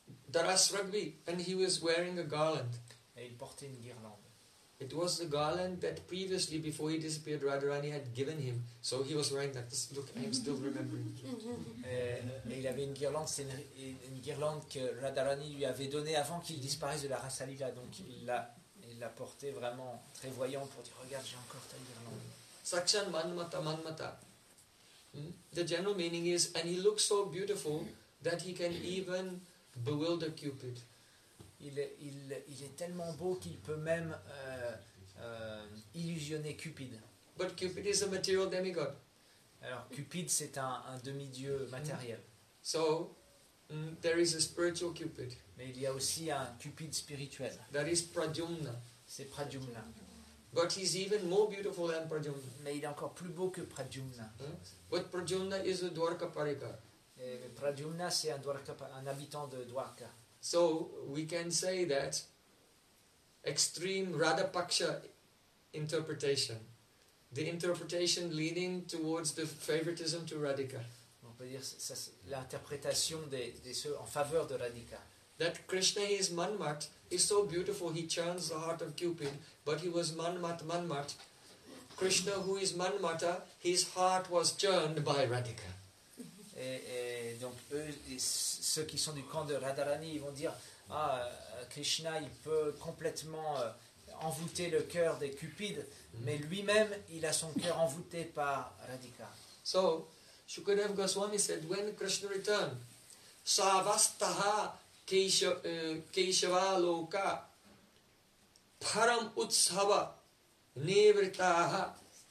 Daras Rugby, and he was wearing a garland. Et il portait une guirlande. It was the garland that previously, before he disappeared, Radharani had given him. So he was wearing that. This, look, I'm still remembering. Et, et il avait une guirlande, c'est une, une guirlande que Radharani lui avait donnée avant qu'il disparaisse de la Rasa Lila. Donc il l'a, il l'a portée vraiment très voyant pour dire regarde, j'ai encore ta guirlande. Sakshan Manmata Manmata. Hmm? The general meaning is, and he looks so beautiful that he can even bewilder Cupid. Il est, il, il est tellement beau qu'il peut même euh, euh, illusionner Cupid. But Cupid is a material demigod. Alors Cupid c'est un, un demi-dieu matériel. So mm, there is a spiritual Cupid. Mais il y a aussi un Cupid spirituel. That is Pradyumna. C'est Pradyumna. But he's even more beautiful than Pradyumna. Mais il est encore plus beau que Pradyumna. Huh? But Pradyumna is a Dwarka Parikar. Et Pradyumna c'est un, Dwarka, un habitant de Dwarka. So we can say that extreme Radhapaksha interpretation, the interpretation leading towards the favoritism to Radhika. On peut dire ça, c'est l'interprétation des, des ceux en faveur de Radhika. That Krishna is Manmat is so beautiful, he churns the heart of Cupid, but he was Manmat Manmat. Krishna, who is Manmata, his heart was churned by Radhika. Et, et donc eux, ceux qui sont du camp de Radharani, ils vont dire ah, Krishna, il peut complètement euh, envoûter le cœur des Cupides, mm-hmm. mais lui-même, il a son cœur envoûté par Radhika. So, Shukadev Goswami said, when Krishna returned, Savastaha Keshava Loka Param Utshava Nevritaha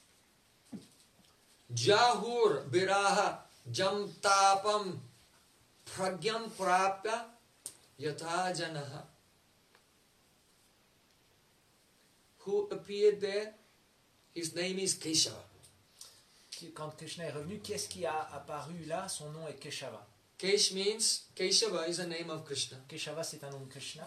Jahur Biraha Jam tapam pragyam prapya yatha janaha. Who appeared there? His name is Keshava. Quand Krishna est revenu, qu'est-ce qui a apparu là? Son nom est Keshava. Kesh means, Keshava is a name of Krishna. Keshava c'est un nom de Krishna.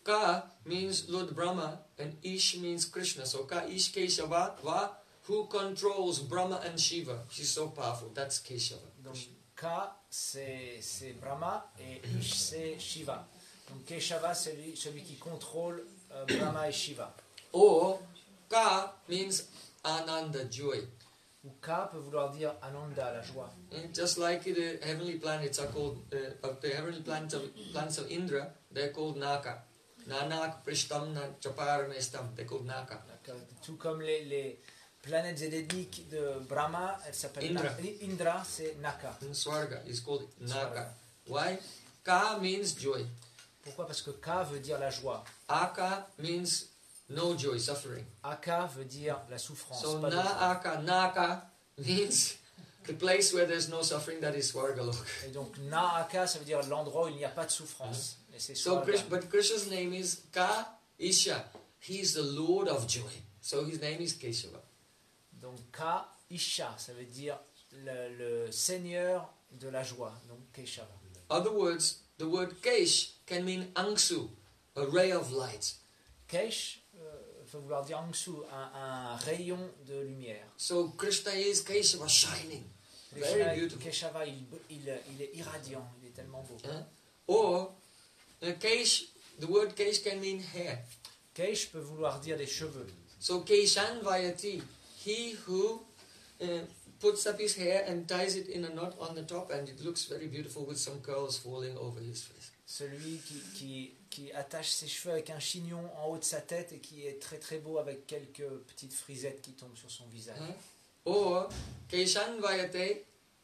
Ka means Lord Brahma and Ish means Krishna. So Ka Ish Keshava Va, who controls Brahma and Shiva. She's so powerful. That's Keshava. Donc Ka c'est, c'est Brahma et Ish c'est Shiva. Donc Keshava c'est celui, celui qui contrôle euh, Brahma et Shiva. Or Ka means Ananda, joy. Ou Ka peut vouloir dire Ananda, la joie. And just like the heavenly planets are called, uh, the heavenly planets of, planets of Indra, they're called Naka. Nanak Prishtam Chaparnestam, they're called Naka. Tout comme les, les planètes édéniques de Brahma, elles s'appellent Indra. Naka. Indra, c'est Naka. And Swarga is called Naka. Swarga. Why? Ka means joy. Pourquoi? Parce que Ka veut dire la joie. Aka means no joy, suffering. Aka veut dire la souffrance. So pas de joie. Na-aka, Naka means the place where there's no suffering, that is Swargalok. Et donc Na-aka, ça veut dire l'endroit où il n'y a pas de souffrance. Et c'est So, Swarga. Krish, but Krishna's name is Ka Isha. He is the Lord of joy. So his name is Keshava. Donc Ka Isha, ça veut dire le, le seigneur de la joie. Donc Keshava. Other words, the word Kesh can mean Angsu, a ray of light. Kesh euh, peut vouloir dire Angsu, un, un rayon de lumière. So Krishna is Keshava, shining. Very Krishna, beautiful. Keshava, il, il, il est irradiant, il est tellement beau. Huh? Or, uh, Kesh, the word Kesh can mean hair. Kesh peut vouloir dire des cheveux. So Keshan Vayati, he who uh, puts up his hair and ties it in a knot on the top, and it looks very beautiful with some curls falling over his face. Celui qui, qui, qui attache ses cheveux avec un chignon en haut de sa tête et qui est très très beau avec quelques petites frisettes qui tombent sur son visage. Huh? Or Keshan Vayate,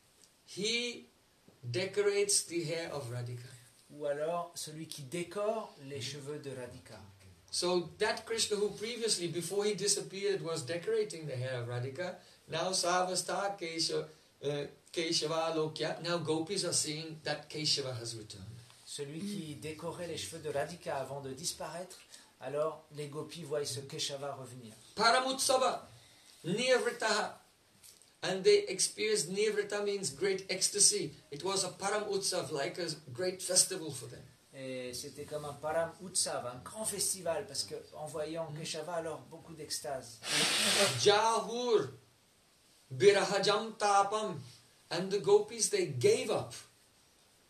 he decorates the hair of Radhika. Ou alors celui qui décore les cheveux de Radhika. So that Krishna who previously, before he disappeared, was decorating the hair of Radhika, now Savasta Kesha, uh, Keshava Lokya, now gopis are seeing that Keshava has returned. Celui qui décorait les cheveux de Radhika avant de disparaître, alors les gopis voient ce Keshava revenir. Paramutsava, Nivritaha. And they experienced Nivrita means great ecstasy. It was a Param Utsav, like a great festival for them. Et c'était comme un Param Utsav, un grand festival, parce qu'en voyant Keshava, alors beaucoup d'extase. Jahur, Birahajam Tapam. And the gopis, they gave up.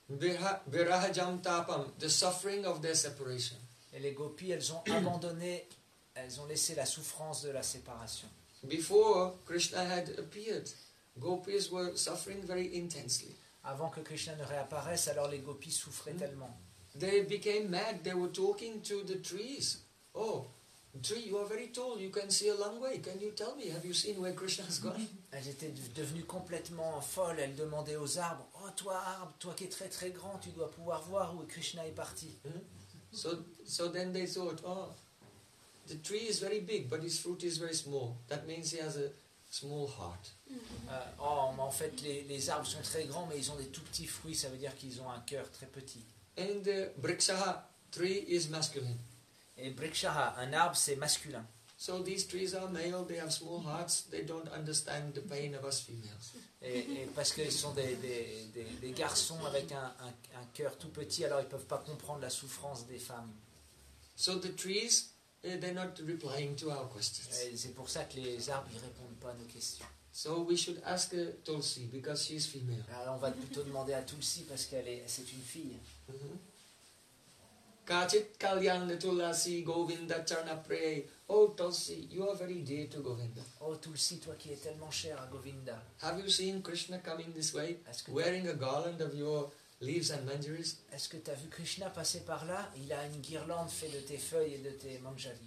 Viraha- Virahajam tapam, the suffering of their separation. Et les gopis, elles ont abandonné, elles ont laissé la souffrance de la séparation. Before Krishna had appeared, gopis were suffering very intensely. Avant que Krishna ne réapparaisse, alors les gopis souffraient tellement. They became mad. They were talking to the trees. Oh, tree, you are very tall. You can see a long way. Can you tell me, have you seen where Krishna has gone? Elles étaient de- devenues complètement folles. Elles demandaient aux arbres, « Oh, toi, arbre, toi qui es très très grand, tu dois pouvoir voir où Krishna est parti. Hmm? So, so then they thought, oh, the tree is very big, but his fruit is very small. That means he has a small heart. » Euh, oh, mais en fait, les, les arbres sont très grands, mais ils ont des tout petits fruits. Ça veut dire qu'ils ont un cœur très petit. And the Brikshaha tree is masculine. Et Brikshaha, un arbre, c'est masculin. So these trees are male, they have small hearts, they don't understand the pain of us females. Et, et parce qu'ils sont des, des, des, des garçons avec un, un, un cœur tout petit, alors ils ne peuvent pas comprendre la souffrance des femmes. So the trees, uh, they're not replying to our questions. Et c'est pour ça que les arbres ne répondent pas à nos questions. So we should ask uh, Tulsi because she's female. Alors on va plutôt demander à Tulsi parce qu'elle est, c'est une fille. Mhm. Kachit kalyan tulasi govinda charna pray. Oh Tulsi, you are very dear to Govinda. Oh Tulsi, toi qui es tellement cher à Govinda, Have you seen Krishna coming this way, est-ce que t'as, wearing a garland of your leaves and manjaris? est-ce que tu as vu Krishna passer par là? Il a une guirlande faite de tes feuilles et de tes manjaris.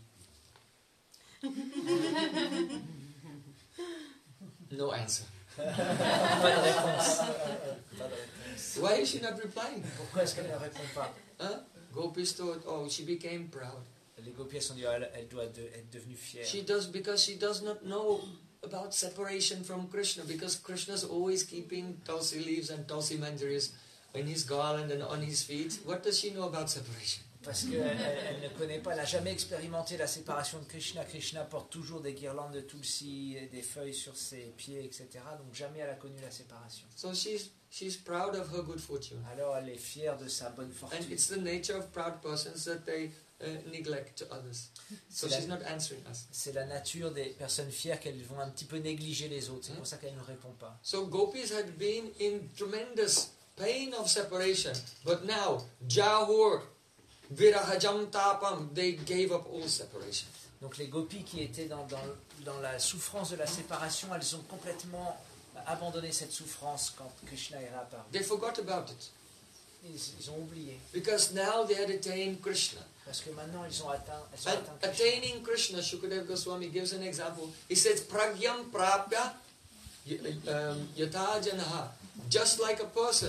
No answer. Pas de réponse. Pas de réponse. Why is she not replying? Pourquoi est-ce qu'elle ne répond pas? Huh? Gopis thought, oh, she became proud. Les gopis sont dit, elle, elle doit de- être devenue fière. She does because she does not know about separation from Krishna, because Krishna's always keeping tulsi leaves and tulsi manjaris in his garland and on his feet. What does she know about separation? Parce qu'elle elle, elle ne connaît pas, elle n'a jamais expérimenté la séparation de Krishna. Krishna porte toujours des guirlandes de tulsi et des feuilles sur ses pieds, et cetera. Donc jamais elle a connu la séparation. So she's she's proud of her good fortune. Alors elle est fière de sa bonne And fortune. it's the nature of proud persons that they uh, neglect others. So C'est la- she's not answering us. C'est la nature des personnes fières qu'elles vont un petit peu négliger les autres. C'est pour ça qu'elles ne répondent pas. So gopis had been in tremendous pain of separation, but now Jahur, Virahajam tapam, they gave up all separation. Donc les gopis qui étaient dans, dans, dans la souffrance de la séparation, elles ont complètement abandonné cette souffrance quand Krishna est réapparu. They forgot about it Ils, ils ont oublié. because now they had attained Krishna. Parce que maintenant ils ont atteint, elles ont And atteint Krishna. attaining Krishna, Shukadev Goswami gives an example. He says, Pragyam prapya y- um, yata janaha. Just like a person,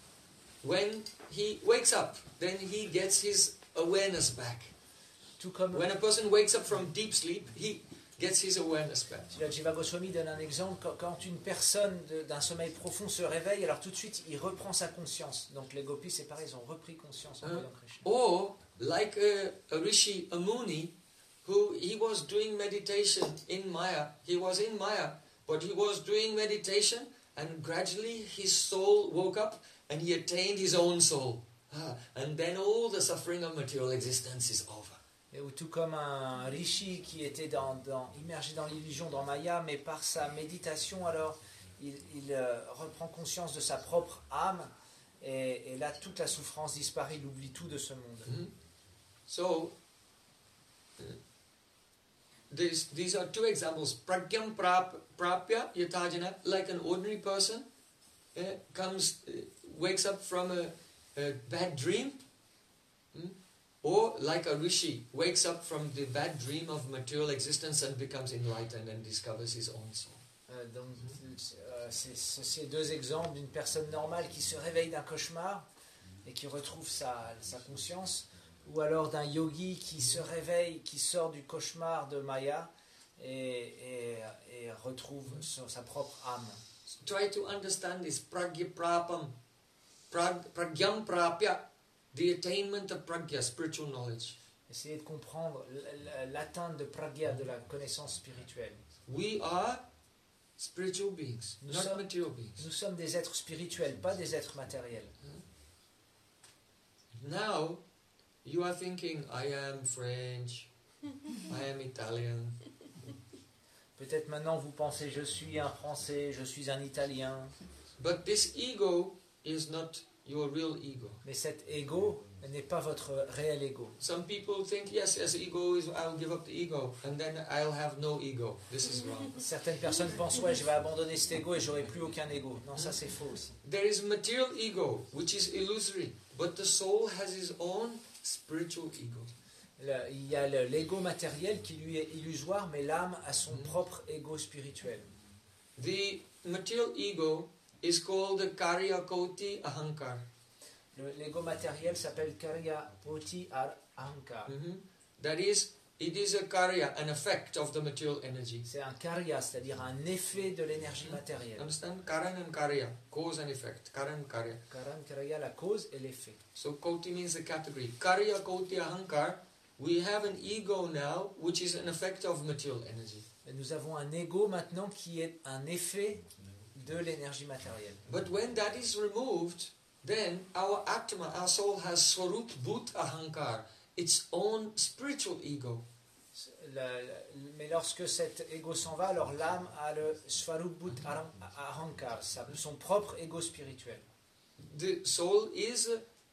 when he wakes up, then he gets his awareness back. Tout comme When a person wakes up from deep sleep, he gets his awareness back. Jiva Goswami donne un exemple, quand, quand une personne de- d'un sommeil profond se réveille, alors tout de suite il reprend sa conscience. Donc les gopis c'est pareil, ils ont repris conscience en Hein? voyant Krishna. Or, like a, a rishi, a muni, who he was doing meditation in Maya. He was in Maya, but he was doing meditation, and gradually his soul woke up and he attained his own soul. Ah, and then all the suffering of material existence is over. Et ou tout comme un rishi qui était dans, dans- immergé dans l'illusion, dans Maya, mais par sa méditation, alors il, il, euh, reprend conscience de sa propre âme, et, et là toute la souffrance disparaît, il oublie tout de ce monde. Mhm. So, uh, these, these are two examples. Pragyam prap, prapya yatajana, like an ordinary person, uh, comes, uh, wakes up from a, a bad dream, hmm? Or like a rishi, wakes up from the bad dream of material existence and becomes enlightened and discovers his own soul. Euh, donc, euh, c'est c'est ces deux exemples d'une personne normale qui se réveille d'un cauchemar et qui retrouve sa, sa conscience, ou alors d'un yogi qui se réveille, qui sort du cauchemar de Maya et, et, et retrouve son- sa propre âme. Try to understand this. Pragya prapam, prag, pragyam prapya, the attainment of pragya, spiritual knowledge. Essayez de comprendre l- l- l'atteinte de pragya, de la connaissance spirituelle. We are spiritual beings, Nous not sommes- material beings. Nous sommes des êtres spirituels, pas des êtres matériels. Now, you are thinking, I am French, I am Italian. Peut-être maintenant vous pensez, je suis un Français, je suis un Italien. But this ego is not your real ego. Mais cet ego n'est pas votre réel ego. Some people think, yes, yes, ego is, I'll give up the ego, and then I'll have no ego. This is wrong. Certaines personnes pensent, ouais, je vais abandonner cet ego et j'aurai plus aucun ego. Non, ça c'est faux aussi. There is material ego, which is illusory, but the soul has its own spiritual ego. Le, il y a le- l'ego matériel qui lui est illusoire, mais l'âme a son propre ego spirituel. The material ego is called the Karya Koti Ahankar. Le- L'ego matériel s'appelle Karya Poti Ar Ahankar. Mhm. That is, it is a Karya, an effect of the material energy. C'est un karya, c'est-à-dire un effet de l'énergie matérielle. Understand? Karan and Karya, cause and effect. Karan, Karya. Karan, karya, la cause et l'effet. So Koti means the category. Karya Koti Ahankar, we have an ego now, which is an effect of material energy. Et nous avons un ego maintenant qui est un effet de l'énergie matérielle. But when that is removed, then our Atma, our soul, has Swarup Bhut Ahankar, its own spiritual ego. Le- le- mais lorsque cet ego s'en va, alors l'âme a le Svarubhut Aram- Ahankar, sa- son propre ego spirituel. The soul is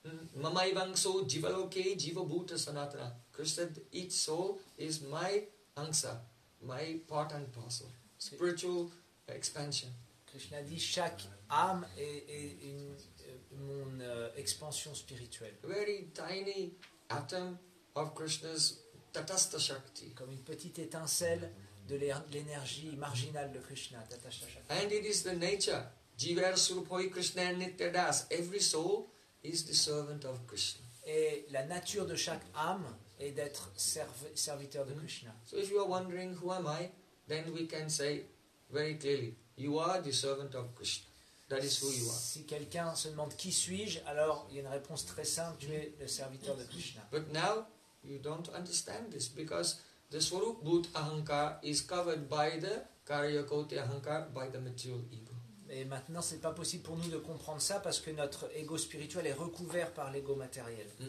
Mamaivangso Jivaloke Jiva Bhuta Sanatana. Krishna said, each soul is my angsa, my part and parcel. Spiritual expansion. Krishna dit chaque âme est, est une, euh, mon euh, expansion spirituelle, A very tiny atom of Krishna's Tatastha Shakti. comme une petite étincelle de l'é- l'énergie marginale de Krishna. Tata Shakti. And it is the nature. Jivar Surupoi Krishna Nityadas. Every soul is the servant of Krishna. Et la nature de chaque âme est d'être serv- serviteur de Krishna. So if you are wondering who am I, then we can say very clearly, you are the servant of Krishna. That is who you are. Si quelqu'un se demande qui suis-je, alors il y a une réponse très simple, tu es le serviteur de Krishna. But now you don't understand this because the Swarup Bhut Ahankar is covered by the Karyakoti Ahankar, by the material ego. Et maintenant, c'est pas possible pour nous de comprendre ça parce que notre ego spirituel est recouvert par l'ego matériel. Mhm.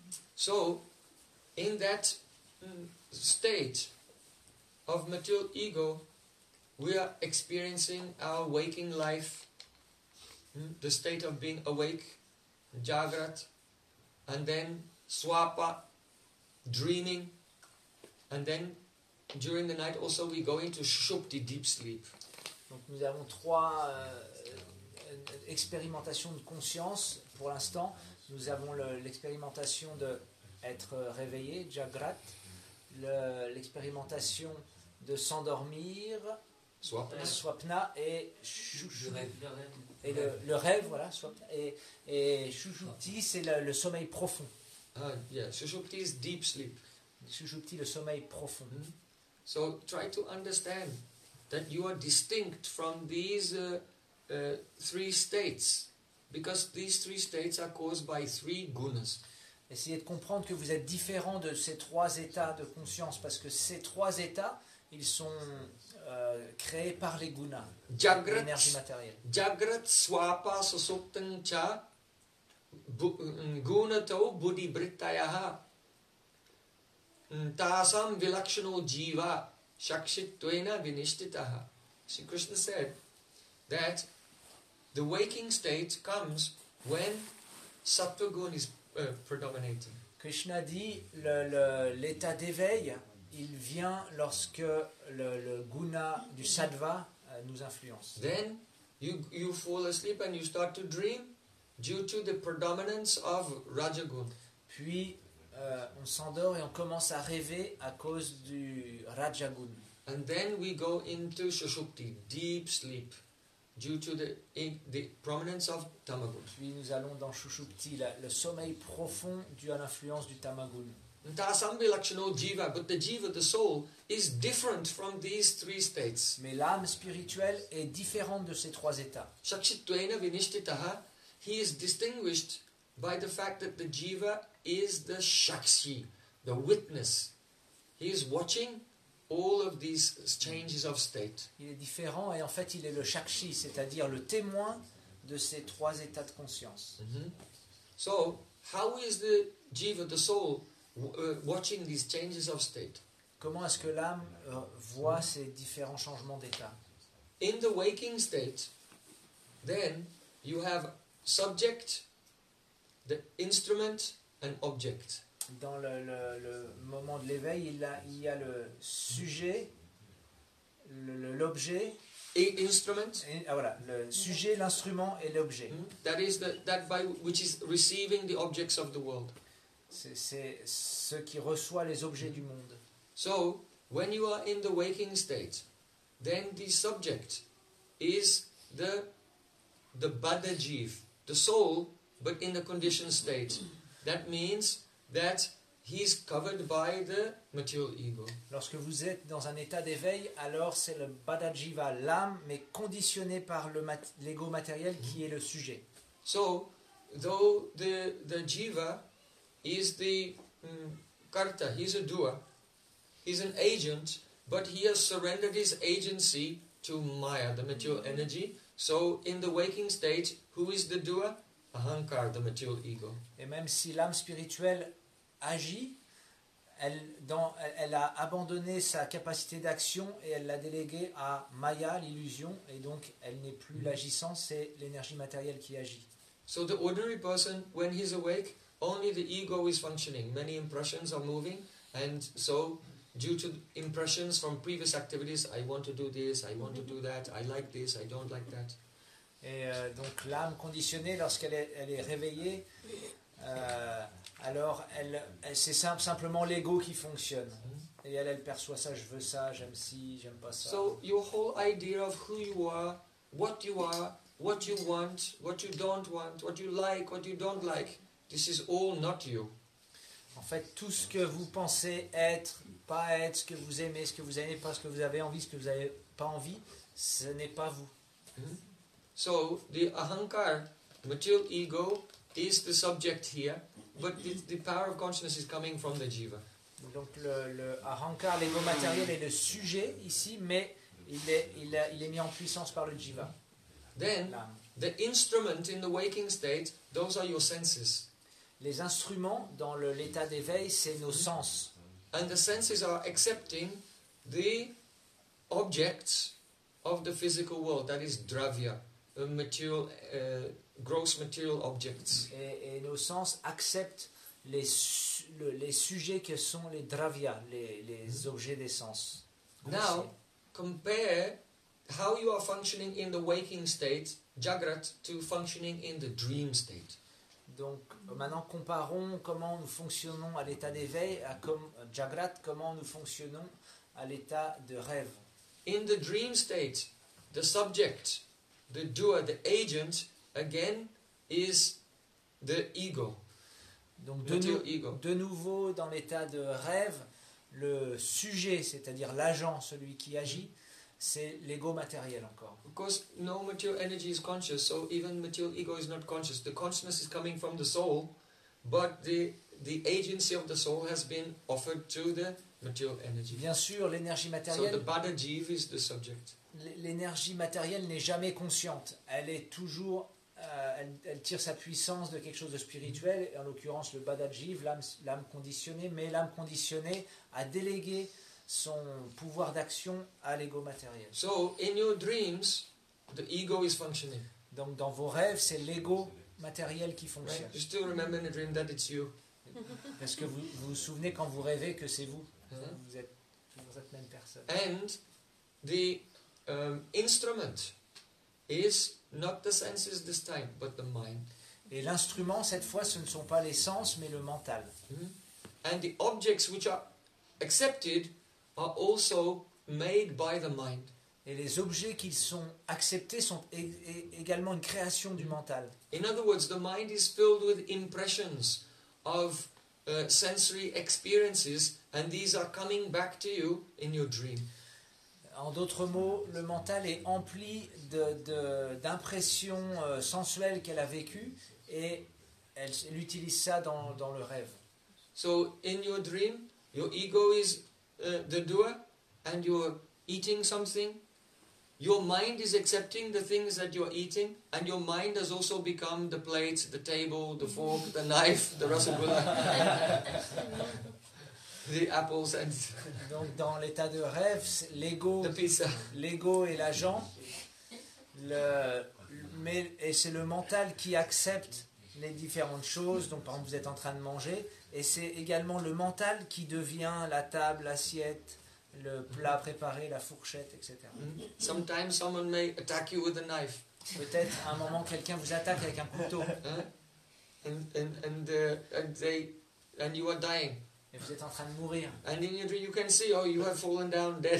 So, in that mm, state of material ego, we are experiencing our waking life, mm, the state of being awake, Jagrat, and then Swapa, dreaming, and then during the night also we go into Shupti, deep sleep. Donc nous avons trois euh, expérimentations de conscience pour l'instant. Nous avons le- l'expérimentation de être réveillé, Jagrat, le- l'expérimentation de s'endormir, Swapna. Swapna, et Shu- Je rêve, je rêve. et le, le rêve, voilà, Swapna, et, et Sushupti, c'est le, le sommeil profond. Ah, yeah, Sushupti is deep sleep. Sushupti, le sommeil profond. Mhm. So try to understand that you are distinct from these uh, uh, three states, because these three states are caused by three gunas. Essayez de comprendre que vous êtes différent de ces trois états de conscience, parce que ces trois états, ils sont euh, créés par les gunas, Jagrat, l'énergie matérielle. Jagrat Swapa Susuptan Cha bu- mm, Gunato Buddhi Brittayaha mm, Tasam Vilakshano Jiva Shakshittvena Vinishtitaha. Sri Krishna said that the waking state comes when Sattva Gun is uh, predominating. Krishna dit le- le- l'état d'éveil, il vient lorsque le, le guna du sattva euh, nous influence. Then you, you fall asleep and you start to dream due to the predominance of Rajagun. Puis euh, on s'endort et on commence à rêver à cause du rajagun. And then we go into Sushupti, deep sleep, due to the, in, the prominence of Tamagun. Puis nous allons dans Shushupti, la- le sommeil profond dû à l'influence du tamagun. Tasambi Lakshano Jiva, but the Jiva, the soul, is different from these three states. Mais l'âme spirituelle est différente de ces trois états. Shakshittvena Vinishtitaha, he is distinguished by the fact that the Jiva is the Shakshi, the witness. He is watching all of these changes of state. Il est différent et en fait il est le shakshi, c'est-à-dire le témoin de ces trois états de conscience. Mhm. So, how is the Jiva, the soul, w- uh, watching these changes of state? Comment est-ce que l'âme euh, voit ces différents changements d'état? In the waking state, then you have subject the instrument and object. Dans le, le- le moment de l'éveil, il, a- il y a le sujet, le- le- l'objet, A instrument, et, ah, voilà, le sujet, l'instrument et l'objet. mm, that is the that by which is receiving the objects of the world. C'est, c'est ce qui reçoit les objets du monde. So when you are in the waking state, then the subject is the the Badajiv, the soul, but in the conditioned state. That means that he is covered by the material ego. Lorsque vous êtes dans un état d'éveil, alors c'est le Badajiva, l'âme, mais conditionné par le mat- l'ego matériel qui est le sujet. So, though the the jiva is the um, karta, he's a doer, he's an agent, but he has surrendered his agency to Maya, the material energy. So, in the waking state, who is the doer? Ahankar, the material ego. Et même si l'âme spirituelle agit, elle, dans, elle, elle a abandonné sa capacité d'action et elle l'a déléguée à Maya, l'illusion, et donc elle n'est plus l'agissant, c'est l'énergie matérielle qui agit. So, the ordinary person, when he's awake, only the ego is functioning. Many impressions are moving, and so, due to impressions from previous activities, I want to do this, I want to do that, I like this, I don't like that. Et euh, donc l'âme conditionnée, lorsqu'elle est, elle est réveillée, euh, alors elle, elle- c'est simple, simplement l'ego qui fonctionne. Et elle, elle perçoit ça, je veux ça, j'aime ci, j'aime pas ça. So your whole idea of who you are, what you are, what you want, what you don't want, what you like, what you don't like, this is all not you. En fait, tout ce que vous pensez être, pas être, ce que vous aimez, ce que vous n'aimez pas, ce que vous avez envie, ce que vous n'avez pas envie, ce n'est pas vous. Hmm? So the ahankar, material ego, is the subject here, but the, the power of consciousness is coming from the jiva. Donc le, le ahankar, l'ego matériel est le sujet ici, mais il est, il, a- il est mis en puissance par le jiva, Then l'âme. the instrument in the waking state, those are your senses. Les instruments dans le- l'état d'éveil, c'est nos sens. And the senses are accepting the objects of the physical world, that is dravya, uh, material, uh, gross material objects. Et, et nos sens acceptent les, su- le- les sujets que sont les dravyas, les, les objets des sens. Now, compare how you are functioning in the waking state, Jagrat, to functioning in the dream state. Donc maintenant comparons comment nous fonctionnons à l'état d'éveil, à comme Jagrat, comment nous fonctionnons à l'état de rêve. In the dream state, the subject, the doer, the agent, again, is the ego. Donc de, Material nou- ego. de nouveau dans l'état de rêve, le sujet, c'est-à-dire l'agent, celui qui agit, c'est l'ego matériel encore. Of course, no material energy is conscious, so even material ego is not conscious. The consciousness is coming from the soul, but the, the agency of the soul has been offered to the material energy. Bien sûr, l'énergie So the matérielle, Badajiv is the subject. l'énergie matérielle n'est jamais consciente. Elle est toujours, euh, elle, elle tire sa puissance de quelque chose de spirituel, en l'occurrence le Badajiv, l'âme, l'âme conditionnée, mais l'âme conditionnée a délégué son pouvoir d'action à l'ego matériel. So in your dreams, the ego is functioning. Donc dans vos rêves, c'est l'ego matériel qui Right? fonctionne. You still remember in a dream that it's you. Parce que vous vous, vous souvenez quand vous rêvez que c'est vous. Huh? Vous êtes toujours cette même personne. And the um, instrument is not the senses this time, but the mind. Et l'instrument, cette fois, ce ne sont pas les sens, mais le mental. Mhm. And the objects which are accepted are also made by the mind. Et les objets qui sont acceptés sont é- é- également une création du mental. In other words, the mind is filled with impressions of uh, sensory experiences, and these are coming back to you in your dream. En d'autres mots, le mental est empli de- de- d'impressions euh, sensuelles qu'elle a vécues et elle, elle utilise ça dans, dans le rêve. So in your dream, your ego is uh, the doer, and you're eating something. Your mind is accepting the things that you're eating, and your mind has also become the plate, the table, the fork, the knife, the rasagulla, the apples, and Donc dans l'état de rêve, c'est l'ego, the pizza. l'ego est l'agent, le, mais, et c'est le mental qui accepte les différentes choses. Donc, par exemple, vous êtes en train de manger, et c'est également le mental qui devient la table, l'assiette, le plat préparé, la fourchette, et cetera. Sometimes someone may attack you with a knife. Peut-être à un moment, quelqu'un vous attaque avec un couteau, Huh? And, and, and, uh, and, they, and you are dying. et vous êtes en train de mourir. And in your dream you can see, oh, you have fallen down dead.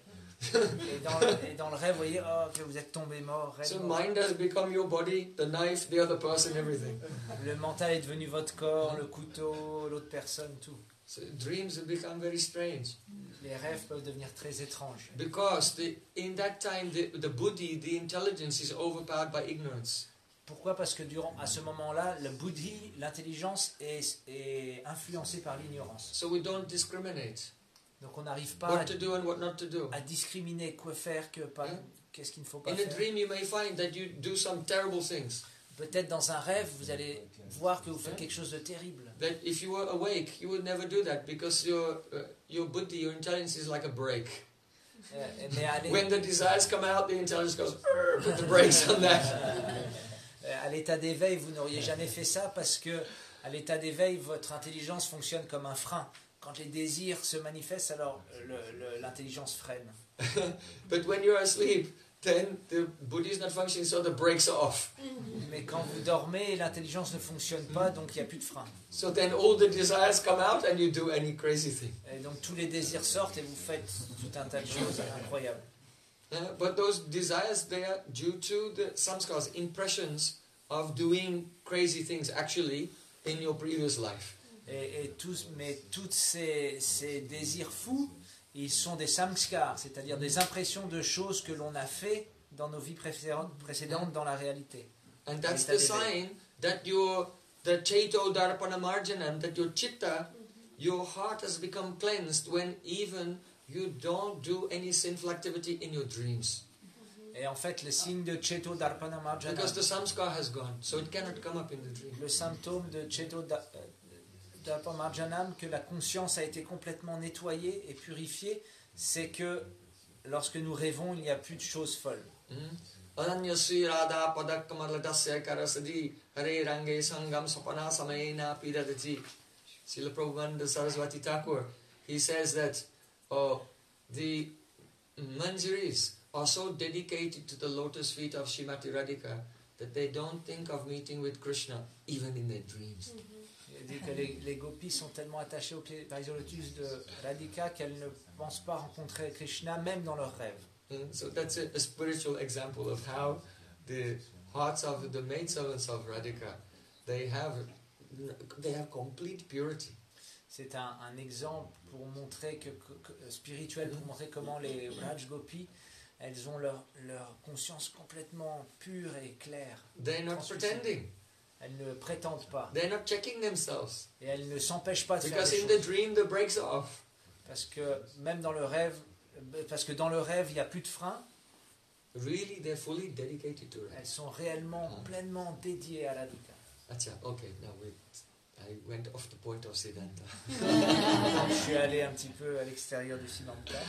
Et dans, le, et dans le rêve, vous voyez, oh, que vous êtes tombé mort, rêve So mort. mind has become your body, the knife, the other person, everything. Le mental est devenu votre corps, le couteau, l'autre personne, tout. So dreams have become very strange. Les rêves peuvent devenir très étranges. Because the, in that time, the, the buddhi, the intelligence is overpowered by ignorance. Pourquoi? Parce que durant, à ce moment-là, le buddhi, l'intelligence, est, est influencée par l'ignorance. So we don't discriminate Donc on n'arrive pas what à, to do and what not to do. à discriminer quoi faire, que pas, Hein? qu'est-ce qu'il ne faut pas In a faire. dream, you may find that you do some terrible things. Peut-être dans un rêve, vous allez voir que vous faites quelque chose de terrible. That if you were awake, you would never do that because your uh, your buddhi, your intelligence is like a brake. Euh, mais à l'é- When the desires come out, the intelligence goes, "Arr," put the brakes on that. Euh, à l'état d'éveil, vous n'auriez jamais fait ça parce que à l'état d'éveil, votre intelligence fonctionne comme un frein. Quand les désirs se manifestent, alors le- le- l'intelligence freine. But when you're asleep, then the buddhi is not functioning, so the brakes are off. Mais quand vous dormez, l'intelligence ne fonctionne pas, donc il n'y a plus de frein. So then all the desires come out and you do any crazy thing. Et donc tous les désirs sortent et vous faites tout un tas de choses incroyables. Uh, but those desires, they are due to the samskaras, impressions of doing crazy things actually in your previous life. Et, et tous, mais tous ces, ces désirs fous, ils sont des samskars, c'est-à-dire des impressions de choses que l'on a fait dans nos vies précédentes, précédentes dans la réalité. And that's L'état the d'éveil. sign that your the chaito darpana marjanam, that your chitta, your heart has become cleansed when even you don't do any sinful activity in your dreams. Et en fait, le signe de Cheto Darpana Marjana, Because the samskar has gone, so it cannot come up in the dream. le symptôme de Cheto Da- euh, Darpana Marjanam, que la conscience a été complètement nettoyée et purifiée, c'est que lorsque nous rêvons, il n'y a plus de choses folles. Ananyasri radha padak kamaladasya karasadi hare range sangam sapana samayena piradati. Srila Prabhupada Saraswati Thakur, he says that oh, the manjaris are so dedicated to the lotus feet of Srimati Radhika that they don't think of meeting with Krishna even in their dreams. Il dit que les, les gopis sont tellement attachés au pied des lotus de Radhika qu'elles ne pensent pas rencontrer Krishna même dans leurs rêves. Mm, So that's a, a spiritual example of how the hearts of the maidservants of Radhika, they have they have complete purity. C'est un, un exemple pour montrer que, que- que- spirituel pour montrer comment les Raj Gopis, elles ont leur, leur conscience complètement pure et claire. They're not Translucent. pretending. Elles ne prétendent pas They're not checking themselves. et elles ne s'empêchent pas de faire Because des in the choses. dream the brakes are off. Parce que même dans le rêve, parce que dans le rêve il n'y a plus de frein, Really, they're fully dedicated to it. elles sont réellement pleinement dédiées à la Radhika. Acha, okay, now wait. I went off the point of Siddhanta. Donc, je suis allé un petit peu à l'extérieur du Siddhanta.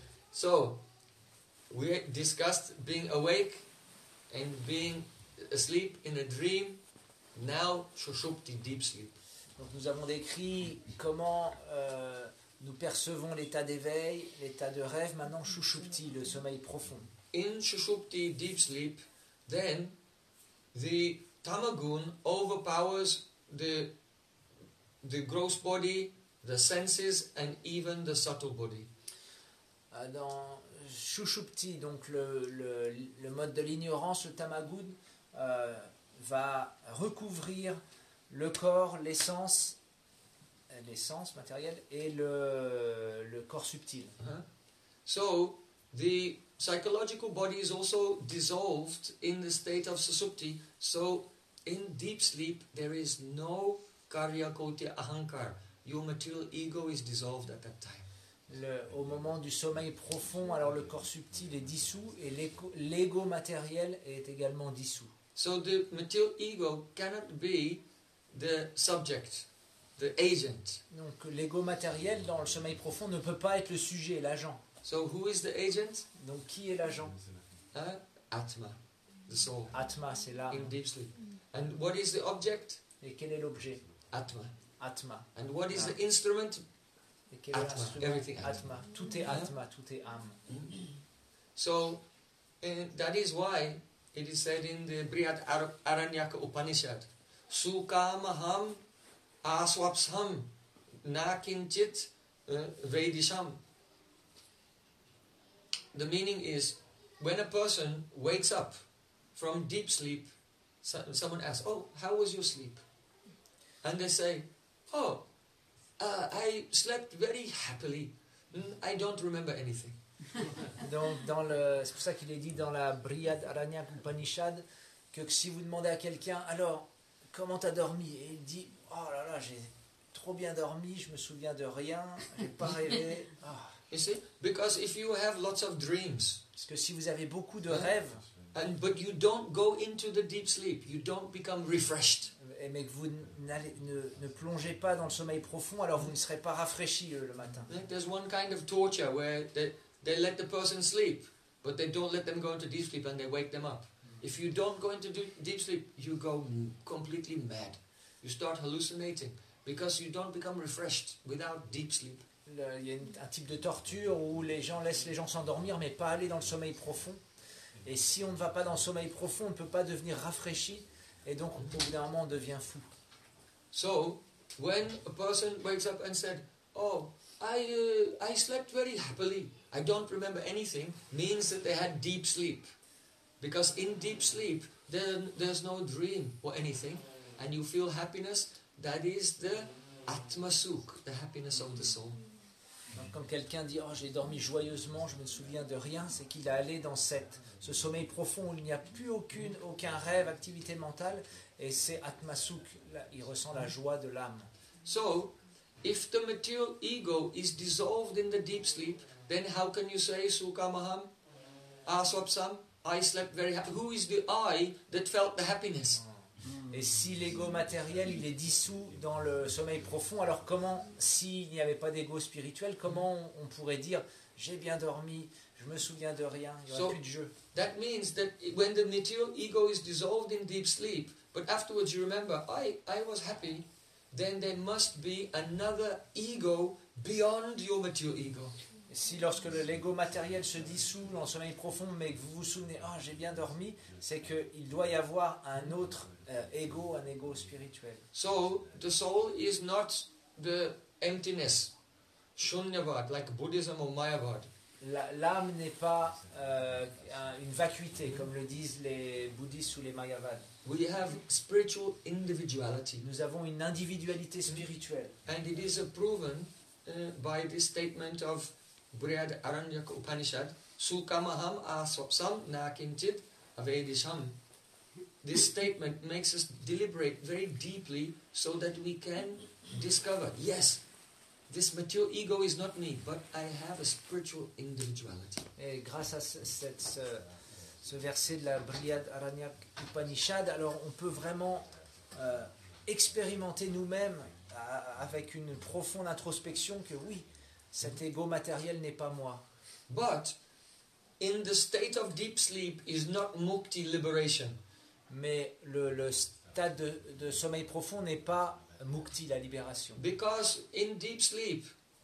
So, we discussed being awake and being asleep in a dream. Now, Shushupti, deep sleep. Donc nous avons décrit comment euh, nous percevons l'état d'éveil, l'état de rêve, maintenant Shushupti, le sommeil profond. In Shushupti, deep sleep, then the tamagun overpowers the, the gross body, the senses, and even the subtle body. Euh, Dans Shushupti, donc le, le, le mode de l'ignorance, le tamagun, euh, va recouvrir le corps, l'essence, euh, l'essence matérielle et le, le corps subtil. Uh-huh. So, the psychological body is also dissolved in the state of susupti. So, in deep sleep, there is no karya kotya ahankar. Your material ego is dissolved at that time. Le- au moment du sommeil profond, alors le corps subtil est dissous et l'égo l'ego matériel est également dissous. So, the material ego cannot be the subject, the agent. Donc l'ego matériel dans le sommeil profond ne peut pas être le sujet, l'agent. So, who is the agent? Donc qui est l'agent? Uh, Atma. the soul, Atma, c'est in l'âme. deep sleep. And what is the object? Et quel est l'objet? Atma. Atma. And what is the instrument? Et quel est Atma, l'instrument? everything Atma. Atma. Tout est Atma, tout est âme. So, uh, that is why it is said in the Brihad Ar- Aranyaka Upanishad, Sukamaham aswapsham nakinchit uh, vedisham. The meaning is, when a person wakes up from deep sleep, so, someone asks, oh, how was your sleep? And they say, oh, uh, I slept very happily. Mm, I don't remember anything. Donc, dans le, c'est pour ça qu'il est dit dans la Brihad Aranyaka Upanishad que, que si vous demandez à quelqu'un, alors, comment t'as dormi? Et il dit, oh là là, j'ai trop bien dormi, je me souviens de rien, j'ai pas rêvé. Ah. You see, because if you have lots of dreams, Parce que si vous avez beaucoup de rêves, and but you don't go into the deep sleep, you don't become refreshed. mais que vous n'allez- ne, ne plongez pas dans le sommeil profond, alors vous ne serez pas rafraîchi le, le matin. Like there's one kind of torture where they, they let the person sleep, but they don't let them go into deep sleep and they wake them up. If you don't go into deep, deep sleep, you go completely mad. You start hallucinating because you don't become refreshed without deep sleep. Le- il y a une- un type de torture où les gens laissent les gens s'endormir, mais pas aller dans le sommeil profond. Et si on ne va pas dans le sommeil profond, on ne peut pas devenir rafraîchi, et donc au bout d'un moment, on devient fou. So when a person wakes up and said, "Oh, I uh, I slept very happily. I don't remember anything," means that they had deep sleep. Because in deep sleep, then there's no dream or anything, and you feel happiness. That is the Atma Sukh, the happiness of the soul. Donc, quand quelqu'un dit oh, j'ai dormi joyeusement, je me souviens de rien, c'est qu'il est allé dans cette, ce sommeil profond où il n'y a plus aucune, aucun rêve, activité mentale, et c'est Atmasuk, là, il ressent la joie de l'âme. So, if the material ego is dissolved in the deep sleep, then how can you say Sukamaham, Aswapsam, I slept very happy? Who is the I that felt the happiness? Et si l'ego matériel il est dissous dans le sommeil profond, alors comment, s'il n'y avait pas d'ego spirituel, comment on, on pourrait dire j'ai bien dormi, je me souviens de rien, il n'y aura So- plus de jeu. That means that when the material ego is dissolved in deep sleep, but afterwards you remember, I, I was happy, then there must be another ego beyond your material ego. Et si lorsque le- l'ego matériel se dissout dans le sommeil profond, mais que vous vous souvenez, ah j'ai bien dormi, c'est qu'il doit y avoir un autre euh, ego, un ego spirituel. So the soul is not the emptiness, shunyavad, like Buddhism or Mayavad. La- L'âme n'est pas euh, un- une vacuité, comme le disent les bouddhistes ou les mayavades. We have spiritual individuality, Nous avons une individualité spirituelle. and it is uh, proven uh, by this statement of Brihad Aranyaka Upanishad, Sukamaham aswapsam nakinchit avedisham. This statement makes us deliberate very deeply so that we can discover, yes, this material ego is not me, but I have a spiritual individuality. Et grâce à ce, cette- ce, ce verset de la Brihad Aranyaka Upanishad, alors on peut vraiment euh, expérimenter nous-mêmes à- avec une profonde introspection que oui, cet ego matériel n'est pas moi. But in the state of deep sleep is not mukti, liberation. Mais le, le stade de, de sommeil profond n'est pas mukti, la libération. Because in deep sleep,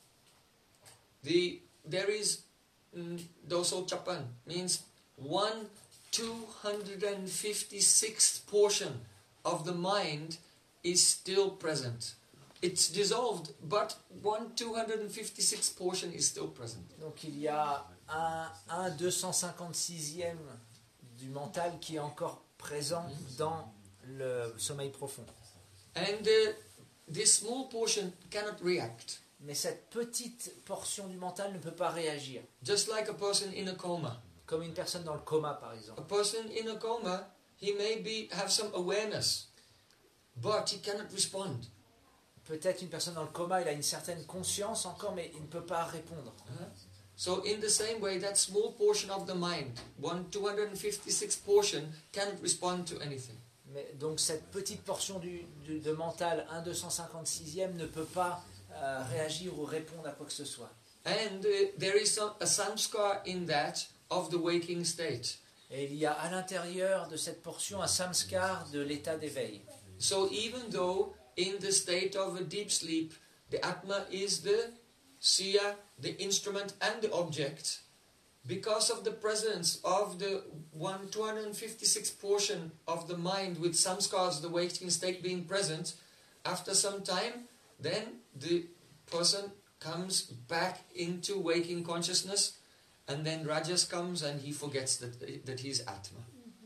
the there is mm, doso chapan, means one two hundred and fifty-sixth portion of the mind is still present. It's dissolved, but one two hundred and fifty-sixth portion is still present. Donc il y a un, un deux cent cinquante-sixième du mental qui est encore présent dans le sommeil profond. And uh, this small portion cannot react. Mais cette petite portion du mental ne peut pas réagir. Just like a person in a coma. Comme une personne dans le coma, par A exemple. person in a coma, he may be have some awareness, but he cannot respond. Peut-être une personne dans le coma, il a une certaine conscience encore, mais il ne peut pas répondre. Uh-huh. So in the same way, that small portion of the mind, one two hundred fifty-sixth portion, cannot respond to anything. Mais, donc cette petite portion du, du- de mental, un deux cent cinquante-sixième, ne peut pas euh, réagir ou répondre à quoi que ce soit. And uh, there is some, a samskar in that of the waking state. Et il y a à l'intérieur de cette portion un samskar de l'état d'éveil. So even though in the state of a deep sleep, the Atma is the Siya, the instrument and the object, because of the presence of the one two hundred fifty-six portion of the mind with samskars, the waking state being present, after some time, then the person comes back into waking consciousness, and then Rajas comes and he forgets that, that he is Atma.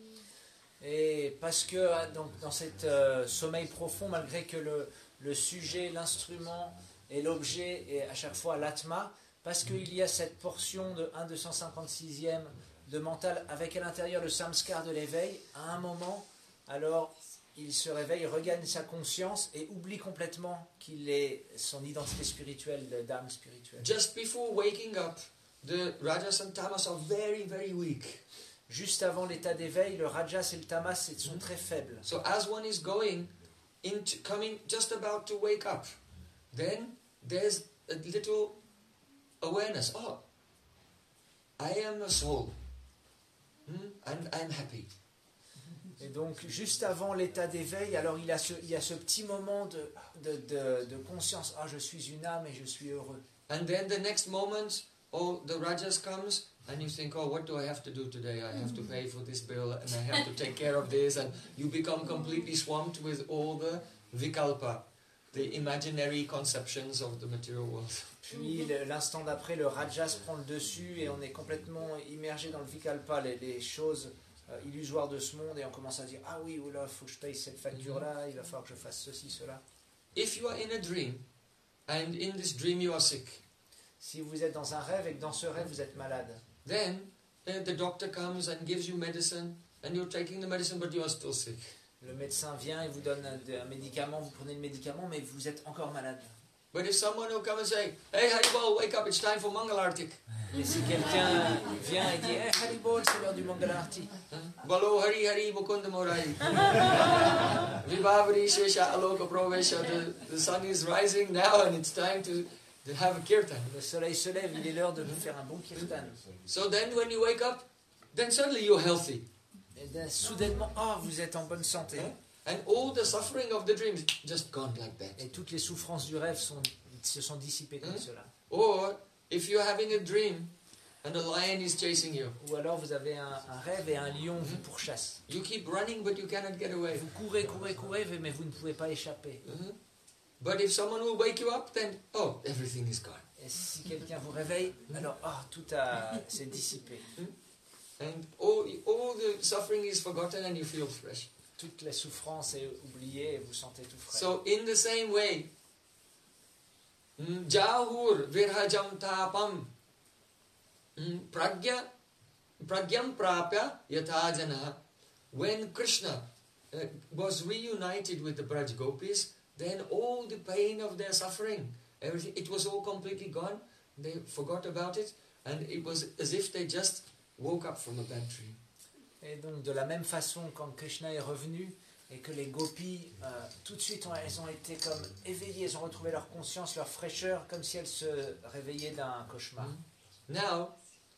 Et parce que donc, dans cet euh, sommeil profond, malgré que le, le sujet, l'instrument et l'objet est à chaque fois l'Atma, parce qu'il y a cette portion de un deux cent cinquante-sixième de mental avec à l'intérieur le samskar de l'éveil, à un moment, alors il se réveille, regagne sa conscience et oublie complètement qu'il est son identité spirituelle, d'âme spirituelle. Just before waking up, the Rajas and Tamas are very, very weak. Juste avant l'état d'éveil, le rajas et le tamas sont très faibles. So as one is going into coming just about to wake up, then there's a little awareness. Oh, I am a soul, hmm? and I'm happy. Et donc, juste avant l'état d'éveil, alors il y a ce, il y a ce petit moment de, de, de, de conscience. Ah, je suis une âme et je suis heureux. And then the next moment, oh, the Rajas comes, and you think, oh, what do I have to do today? I have to pay for this bill, and I have to take care of this, and you become completely swamped with all the vikalpa, the imaginary conceptions of the material world. Puis l'instant d'après, le rajas prend le dessus et on est complètement immergé dans le vikalpa, les, les choses euh, illusoires de ce monde, et on commence à dire, ah oui, oula, il faut que je paye cette facture-là, il va falloir que je fasse ceci, cela. If you are in a dream, and in this dream you are sick, si vous êtes dans un rêve et que dans ce rêve vous êtes malade, then uh, the doctor comes and gives you medicine, and you're taking the medicine, but you are still sick. Le médecin vient et vous donne un, un médicament, vous prenez le médicament, mais vous êtes encore malade. But if someone will come and say, hey Haribol, wake up, it's time for Mangalartik. Et si quelqu'un vient et dit, hey Haribol, c'est l'heure du Mangalarti. Balo Hari Hari Mukunda Morai. Vibhavari Shesha Aloka Provesha. The sun is rising now and it's time to, to have a kirtan. Le soleil se lève, il est l'heure de faire un bon kirtan. So then when you wake up, then suddenly you're healthy. Et then, soudainement, ah, oh, vous êtes en bonne santé. Huh? And all the suffering of the dream is just gone like that. Et toutes les souffrances du rêve sont, se sont dissipées comme Hmm? cela. Or if you're having a dream and a lion is chasing you, Ou alors vous avez un, un rêve et un lion vous pourchasse. you keep running but you cannot get away. Vous courez, courez, courez, mais vous ne pouvez pas échapper. Mhm. But if someone will wake you up, then oh, everything is gone. Et si quelqu'un vous réveille, alors ah, tout a s'est dissipé. And all, all the suffering is forgotten and you feel fresh. Toute la souffrance est oubliée et vous sentez tout frais. So in the same way, mm, Jahur virhajam tapam mm, pragya pragyam prapya yathajana. When Krishna uh, was reunited with the Braj Gopis, then all the pain of their suffering, everything, it was all completely gone. They forgot about it, and it was as if they just woke up from a bad dream. Et donc de la même façon, quand Krishna est revenu et que les gopis, euh, tout de suite, ont, elles ont été comme éveillées, elles ont retrouvé leur conscience, leur fraîcheur, comme si elles se réveillaient d'un cauchemar. Mm. Now,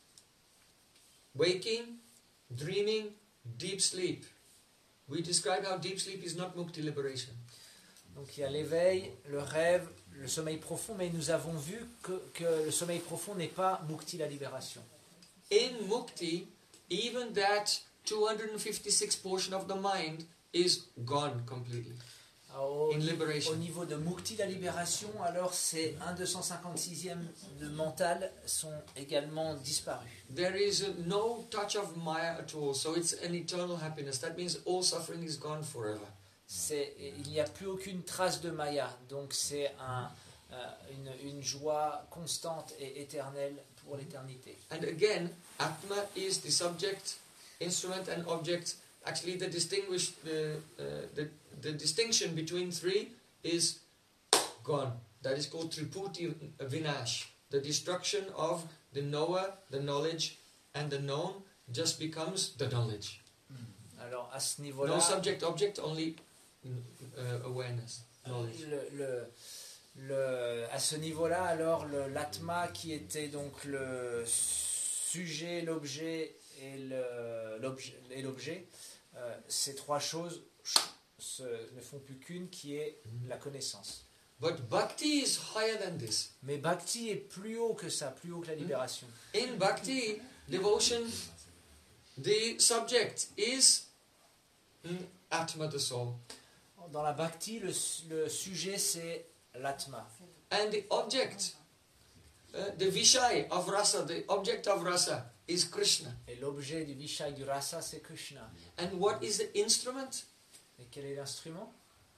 waking, dreaming, deep sleep. We describe how deep sleep is not mukti liberation. Donc il y a l'éveil, le rêve, le sommeil profond, mais nous avons vu que, que le sommeil profond n'est pas mukti, la libération. In mukti, even that two hundred fifty-six portion of the mind is gone completely. Au, In liberation. au niveau de mukti, la libération, alors ces un deux cent cinquante-sixième de mental sont également disparus. There is uh, no touch of Maya at all, so it's an eternal happiness. That means all suffering is gone forever. C'est, il n'y a plus aucune trace de Maya, donc c'est un, euh, une, une joie constante et éternelle pour l'éternité. And again, Atma is the subject, instrument and object. Actually, the distinguish the, uh, the the distinction between three is gone. That is called Triputi Vinash. The destruction of the knower, the knowledge, and the known just becomes the knowledge. Alors à ce niveau-là, No subject, object, only uh, awareness, knowledge. le, le, le, à ce niveau-là, alors le, l'atma qui était donc le sujet, l'objet et le- l'objet, et l'objet, euh, ces trois choses se, ne font plus qu'une, qui est la connaissance. But bhakti is higher than this. Mais bhakti est plus haut que ça, plus haut que la libération. In bhakti, devotion, the subject is mm, Atma, the soul. Dans la bhakti, le, le sujet c'est l'atma. And the object, uh, the Vishay of rasa, the object of rasa is Krishna. Et l'objet du Vishay du rasa c'est Krishna. And what is the instrument? Et quel est l'instrument?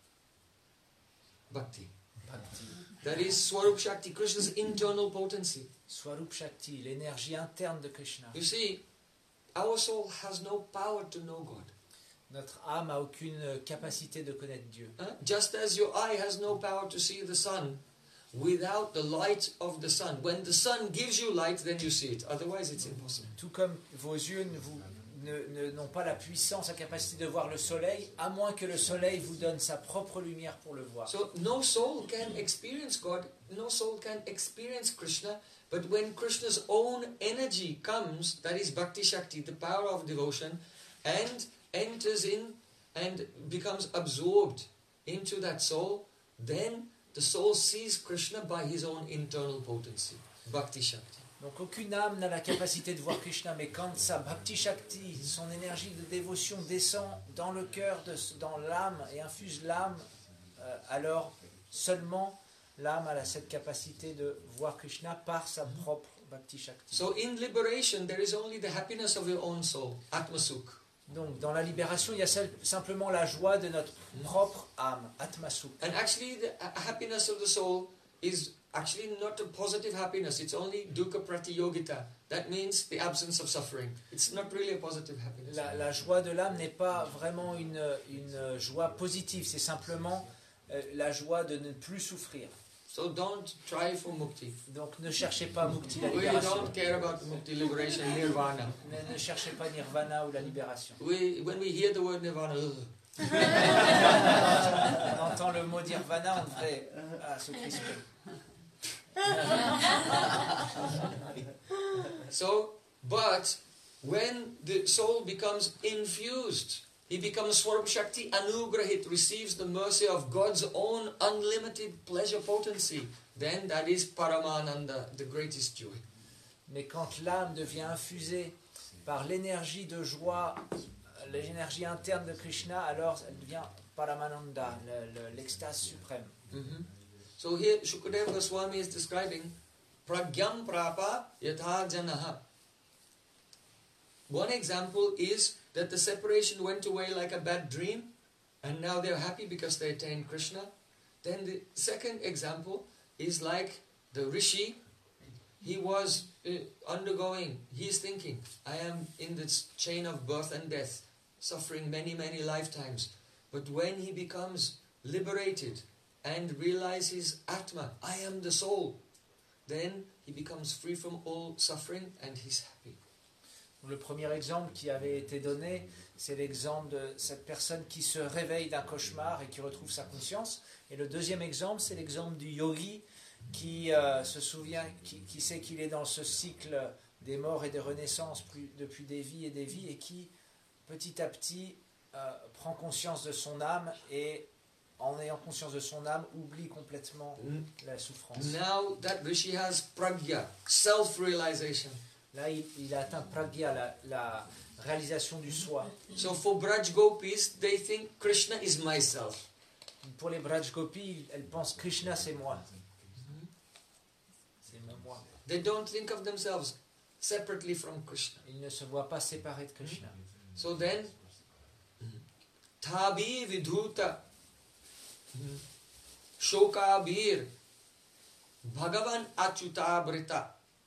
Bhakti. Bhakti. That is Swarup Shakti, Krishna's internal potency. Swarup Shakti, l'énergie interne de Krishna. You see, our soul has no power to know God. Notre âme a aucune capacité de connaître Dieu. Huh? Just as your eye has no power to see the sun without the light of the sun. When the sun gives you light, then you see it. Otherwise, it's impossible. Tout comme vos yeux ne vous, ne, ne- n'ont pas la puissance, la capacité de voir le soleil, à moins que le soleil vous donne sa propre lumière pour le voir. So no soul can experience God, no soul can experience Krishna, but when Krishna's own energy comes, that is Bhakti Shakti, the power of devotion, and enters in and becomes absorbed into that soul, then the soul sees Krishna by his own internal potency, Bhakti Shakti. Donc aucune âme n'a la capacité de voir Krishna, mais quand sa Bhakti Shakti, son énergie de dévotion descend dans le cœur, de, dans l'âme et infuse l'âme, euh, alors seulement l'âme a la- cette capacité de voir Krishna par sa propre Bhakti Shakti. So in liberation, there is only the happiness of your own soul, Atma Sukh. Donc dans la libération, il y a seul- simplement la joie de notre propre âme, Atmasuk. And actually, the ha- happiness of the soul is actually not a positive happiness. It's only dukkha pratiyogita. That means the absence of suffering. It's not really a positive happiness. La, la joie de l'âme n'est pas vraiment une, une joie positive, c'est simplement euh, la joie de ne plus souffrir. So don't try for mukti. Donc ne cherchez pas Mukti, la We libération. don't care about mukti, liberation, nirvana. Ne, ne cherchez pas Nirvana ou la libération. We, when we hear the word nirvana, ugh. On entend le mot Nirvana, on devrait ah, se crisper. So, but when the soul becomes infused, he becomes Swarup Shakti Anugrahit, receives the mercy of God's own unlimited pleasure potency. Then that is Paramananda, the greatest joy. Mais quand l'âme devient infusée par l'énergie de joie, l'énergie interne de Krishna, alors elle devient Paramananda, le- le- l'extase suprême. Mhm. So here Shukadeva Goswami is describing Pragyam Prapa Yatha Janaha. One example is that the separation went away like a bad dream and now they're happy because they attained Krishna. Then the second example is like the Rishi. He was uh, undergoing, he's thinking, I am in this chain of birth and death, suffering many, many lifetimes. But when he becomes liberated and realizes Atma, I am the soul, then he becomes free from all suffering and he's happy. Le premier exemple qui avait été donné, c'est l'exemple de cette personne qui se réveille d'un cauchemar et qui retrouve sa conscience. Et le deuxième exemple, c'est l'exemple du yogi qui euh, se souvient, qui, qui sait qu'il est dans ce cycle des morts et des renaissances plus- depuis des vies et des vies, et qui petit à petit euh, prend conscience de son âme et en ayant conscience de son âme oublie complètement la souffrance. Now that Rishi has pragya, self-realization. Là, il, il a atteint pragya, la, la réalisation du soi. So for Braj Gopis, they think Krishna is myself. Pour les Braj Gopis, elles pensent Krishna c'est moi. C'est mon moi. They don't think of themselves separately from Krishna. Ils ne se voient pas séparés de Krishna. So then, Tabi Vidhuta, Shokabir, Bhagavan Achutabrita.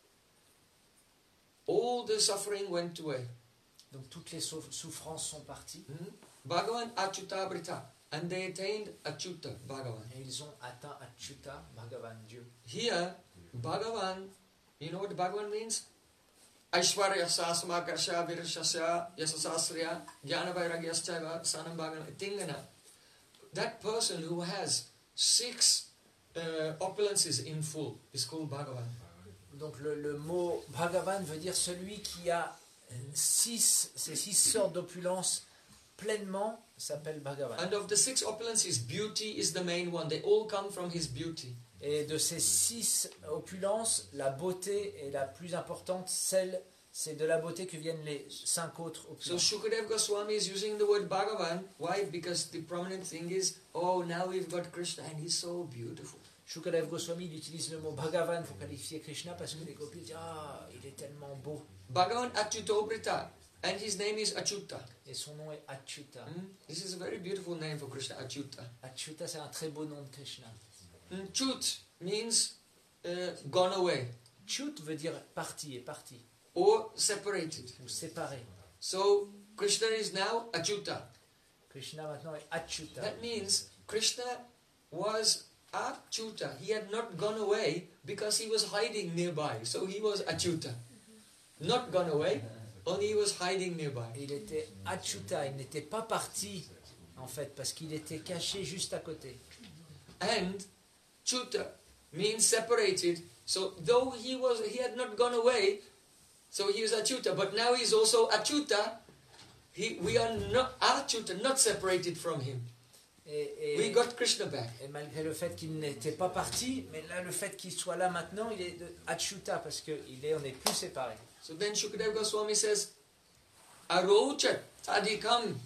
All the suffering went away. Donc toutes les souff- souffrances sont parties Hmm? Bhagavan Achutabrita. And they attained Achuta, Bhagavan. et ils ont atteint Achyuta, Bhagavan, Dieu. Here, Bhagavan, you know what Bhagavan means? Aishwarya Sasamakarasha Virashasya Yasasasriya Jnana Vairagyascha Sanam Bhagavan Tingana. That person who has six uh, opulences in full is called Bhagavan. donc le, le mot Bhagavan veut dire celui qui a six, ces six sortes d'opulence pleinement s'appelle Bhagavan. And of the six opulences, beauty is the main one. They all come from his beauty. Et de ces six opulences, la beauté est la plus importante, celle, c'est de la beauté que viennent les cinq autres So opulences. Shukadeva Goswami is using the word Bhagavan. Why? Because the prominent thing is, oh, now we've got Krishna and he's so beautiful. Shukadev Goswami il utilise le mot Bhagavan pour qualifier Krishna parce que les gopis disent ah il est tellement beau Bhagavan Achyutobrita, and his name is Achyuta. et son nom est Achyuta. Mm? This is a very beautiful name for Krishna, Achyuta. Achyuta c'est un très beau nom de Krishna. Mm, Chut means uh, gone away Chut veut dire parti, est parti or separated. ou séparé. So Krishna is now Achyuta. Krishna maintenant est Achyuta. That means Krishna was Achyuta. He had not gone away because he was hiding nearby. So he was Achyuta. Not gone away, only he was hiding nearby. Il était Achyuta, il n'était pas parti en fait parce qu'il était caché juste à côté. And Chuta means separated. So though he was, he had not gone away, so he was Achyuta. But now he's also Achyuta. He, we are not Achyuta, not separated from him. Et, et, We got Krishna back. et malgré le fait qu'il n'était pas parti, mais là le fait qu'il soit là maintenant, il est de Achyuta parce que il est, on n'est plus séparés. So then Shukadeva Goswami says, Arochat adikam,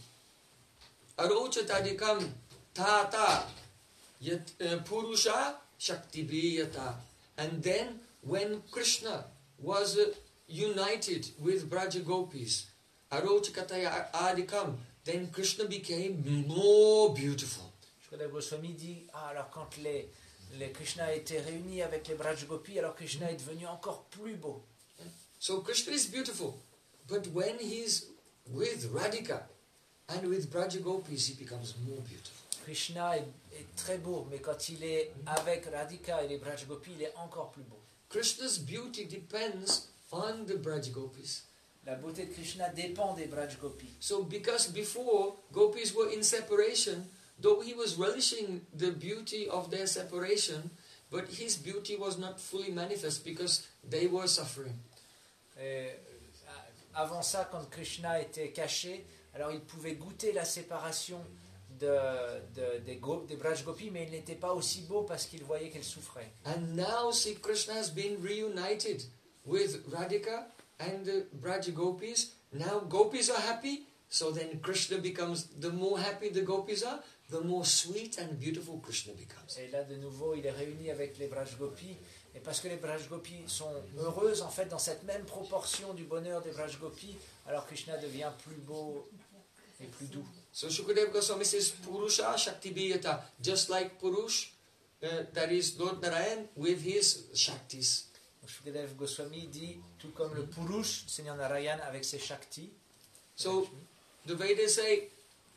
Arochat adikam, tata, yat uh, purusha shakti biyata. And then when Krishna was uh, united with Braja Gopis, Arochakataya adikam, then Krishna became more beautiful. Shukadeva Goswami dit ah, alors quand les, les Krishna a été réunis avec les Braj Gopis, alors Krishna est devenu encore plus beau. So Krishna is beautiful, but when he's with Radhika and with Braja Gopis, he becomes more beautiful. Krishna est, est très beau, mais quand il est avec Radhika et les Braj Gopis, il est encore plus beau. Krishna's beauty depends on the Braja Gopis. La beauté de Krishna dépend des Braj Gopis. So because before Gopis were in separation, though he was relishing the beauty of their separation, but his beauty was not fully manifest because they were suffering. Et, avant ça, quand Krishna était caché, alors il pouvait goûter la séparation de, de, des, go, des Braj Gopis, mais il n'était pas aussi beau parce qu'il voyait qu'elle souffrait. And now see, Krishna has been reunited with Radhika and the Braja Gopis. Now Gopis are happy, so then Krishna becomes, the more happy the Gopis are, the more sweet and beautiful Krishna becomes. Et là, de nouveau, il est réuni avec les Braj Gopis. Et parce que les Braj Gopis sont heureuses, en fait, dans cette même proportion du bonheur des Braj Gopis, alors Krishna devient plus beau et plus doux. So Shukadeva Goswami says, Purusha Shakti Biyata, just like Purush, uh, that is Lord Narayan, with his Shaktis. Shukadeva Goswami dit, tout comme le Purush, Seigneur Narayan, avec ses Shakti. So the Vedas say,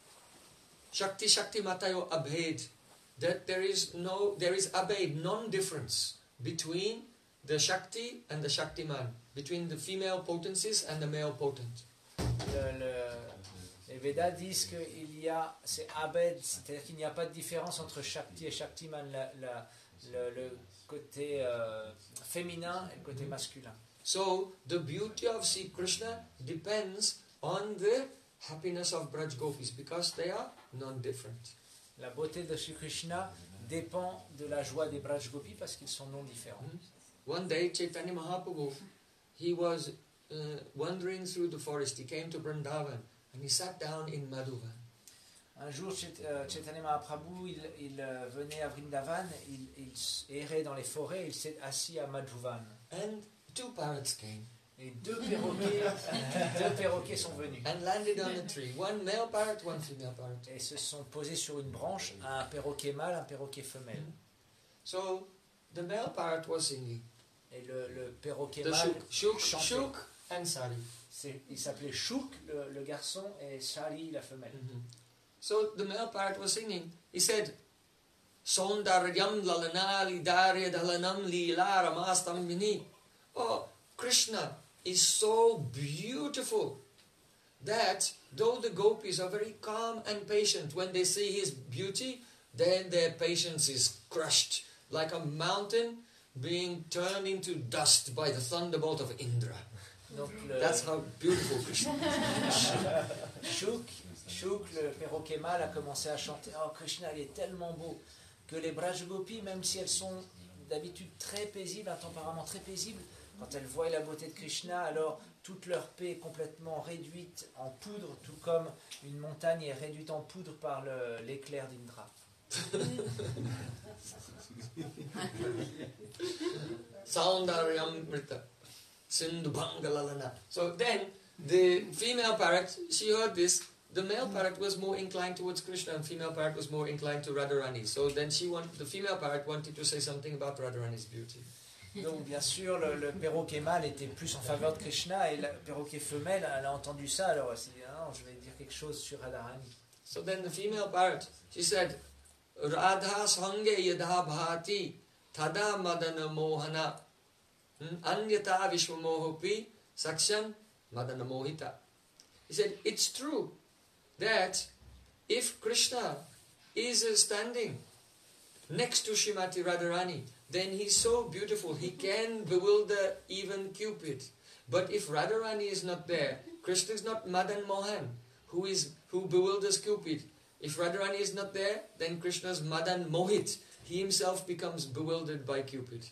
Shakti Shakti Matayo Abhed, that there is no, there is Abhed, non-difference between the Shakti and the Shaktiman, between the female potencies and the male potent. Le, le, les Védas disent qu'il y a, c'est Abed, c'est-à-dire qu'il n'y a pas de différence entre Shakti et Shaktiman, la, la, le, le côté euh, féminin et le côté masculin. So the beauty of Sri Krishna depends on the happiness of Braj Gopis because they are non-different. La beauté de Sri Krishna dépend de la joie des Braj Gopis parce qu'ils sont non différents. Mm-hmm. One day Chaitanya Mahaprabhu, he was uh, wandering through the forest. He came to Vrindavan and he sat down in Madhuvan. Un jour, Chaitanya Mahaprabhu, il, il venait à Vrindavan, il, il errait dans les forêts, il s'est assis à Madhuvan. And two parrots came. Et deux perroquets, deux perroquets sont venus. And landed on a tree. One male parrot, one female parrot. Et se sont posés sur une branche, un perroquet mâle, un perroquet femelle. Mm-hmm. So the male parrot was singing. Et le, le perroquet The mâle Shuk, Shuk, chantait. Shuk and Sari. C'est, il s'appelait Shuk, le, le garçon, et Sari, la femelle. Mm-hmm. So the male parrot was singing. He said, Sondaryam lalanali darya dalanam lila ramastam mini. Oh, Krishna is so beautiful that though the gopis are very calm and patient, when they see his beauty, then their patience is crushed like a mountain. being turned into dust by the thunderbolt of Indra. Donc le That's how beautiful Krishna is. Shuk, Shuk, le perroquet mâle, a commencé à chanter « Oh, Krishna, il est tellement beau !» que les Braj-gopis, même si elles sont d'habitude très paisibles, un tempérament très paisible, quand elles voient la beauté de Krishna, alors toute leur paix est complètement réduite en poudre, tout comme une montagne est réduite en poudre par le- l'éclair d'Indra. Saundaryamrita, Sindhu Bhangalalana. So then, the female parrot, she heard this. The male parrot was more inclined towards Krishna, and female parrot was more inclined to Radharani. So then, she want, the female parrot wanted to say something about Radharani's beauty. Donc bien sûr, le, le perroquet mâle était plus en faveur de Krishna, et le perroquet femelle, elle a entendu ça, alors elle s'est dit ah, non, je vais dire quelque chose sur Radharani. So then, the female parrot, she said, Radha Sange Yadha Bhati Tada Madana Mohana Anyata Vishwamohopi Saksham Madana Mohita. He said, it's true that if Krishna is uh, standing next to Srimati Radharani, then he's so beautiful, he can bewilder even Cupid. But if Radharani is not there, Krishna is not Madan Mohan, who is who bewilders Cupid. If Radharani is not there, then Krishna is Madan Mohit. He himself becomes bewildered by Cupid.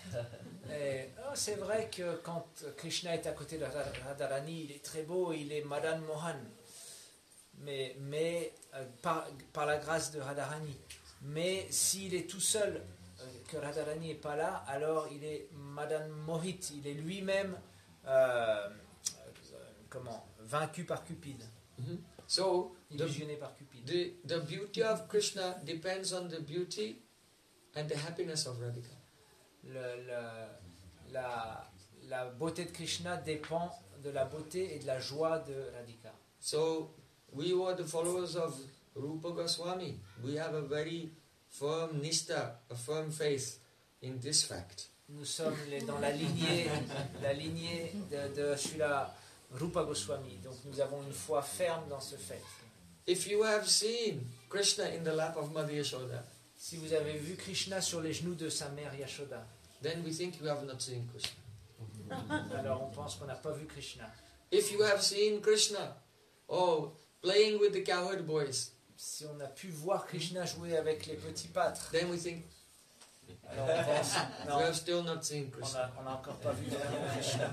Et, oh, c'est vrai que quand Krishna est à côté de Radharani, il est très beau, il est Madan Mohan, mais, mais euh, par, par la grâce de Radharani. Mais s'il est tout seul, euh, que Radharani n'est pas là, alors il est Madan Mohit, il est lui-même euh, euh, comment, vaincu par Cupid, Mm-hmm. So, the, illusionné par Cupid. the, the beauty of Krishna depends on the beauty and the happiness of Radhika. Le, le, la, la beauté de Krishna dépend de la beauté et de la joie de Radhika. So, we were the followers of Rupa Goswami. We have a very firm nishta, a firm faith in this fact. Nous sommes les- dans la lignée, la lignée de, de Srila Rupa Goswami. Donc nous avons une foi ferme dans ce fait. If you have seen Krishna in the lap of Mother Yashoda, Si vous avez vu Krishna sur les genoux de sa mère Yashoda, then we think you have not seen Krishna. alors on pense qu'on n'a pas vu Krishna. If you have seen Krishna, oh, playing with the cowherd boys, Si on a pu voir Krishna jouer avec les petits pâtres, then we think alors on pense you non, have still not seen on Krishna. n'a on a encore pas vu vraiment Krishna.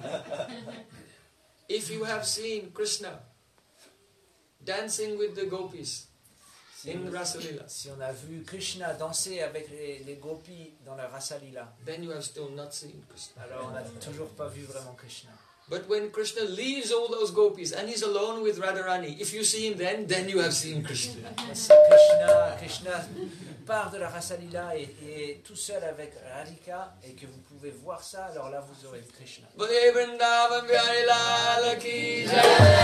If you have seen Krishna dancing with the gopis Si, in Rasalila, si on a vu Krishna danser avec les, les gopis dans la Rasa Lila, then you have still not seen Krishna. alors on n'a toujours pas vu vraiment Krishna. But when Krishna leaves all those gopis and he's alone with Radharani, if you see him then, then you have seen Krishna. Mais si Krishna, Krishna part de la Rasa Lila et, et est tout seul avec Radhika et que vous pouvez voir ça, alors là vous aurez vu Krishna. Bole Vrindavan Bihari Lal ki jai.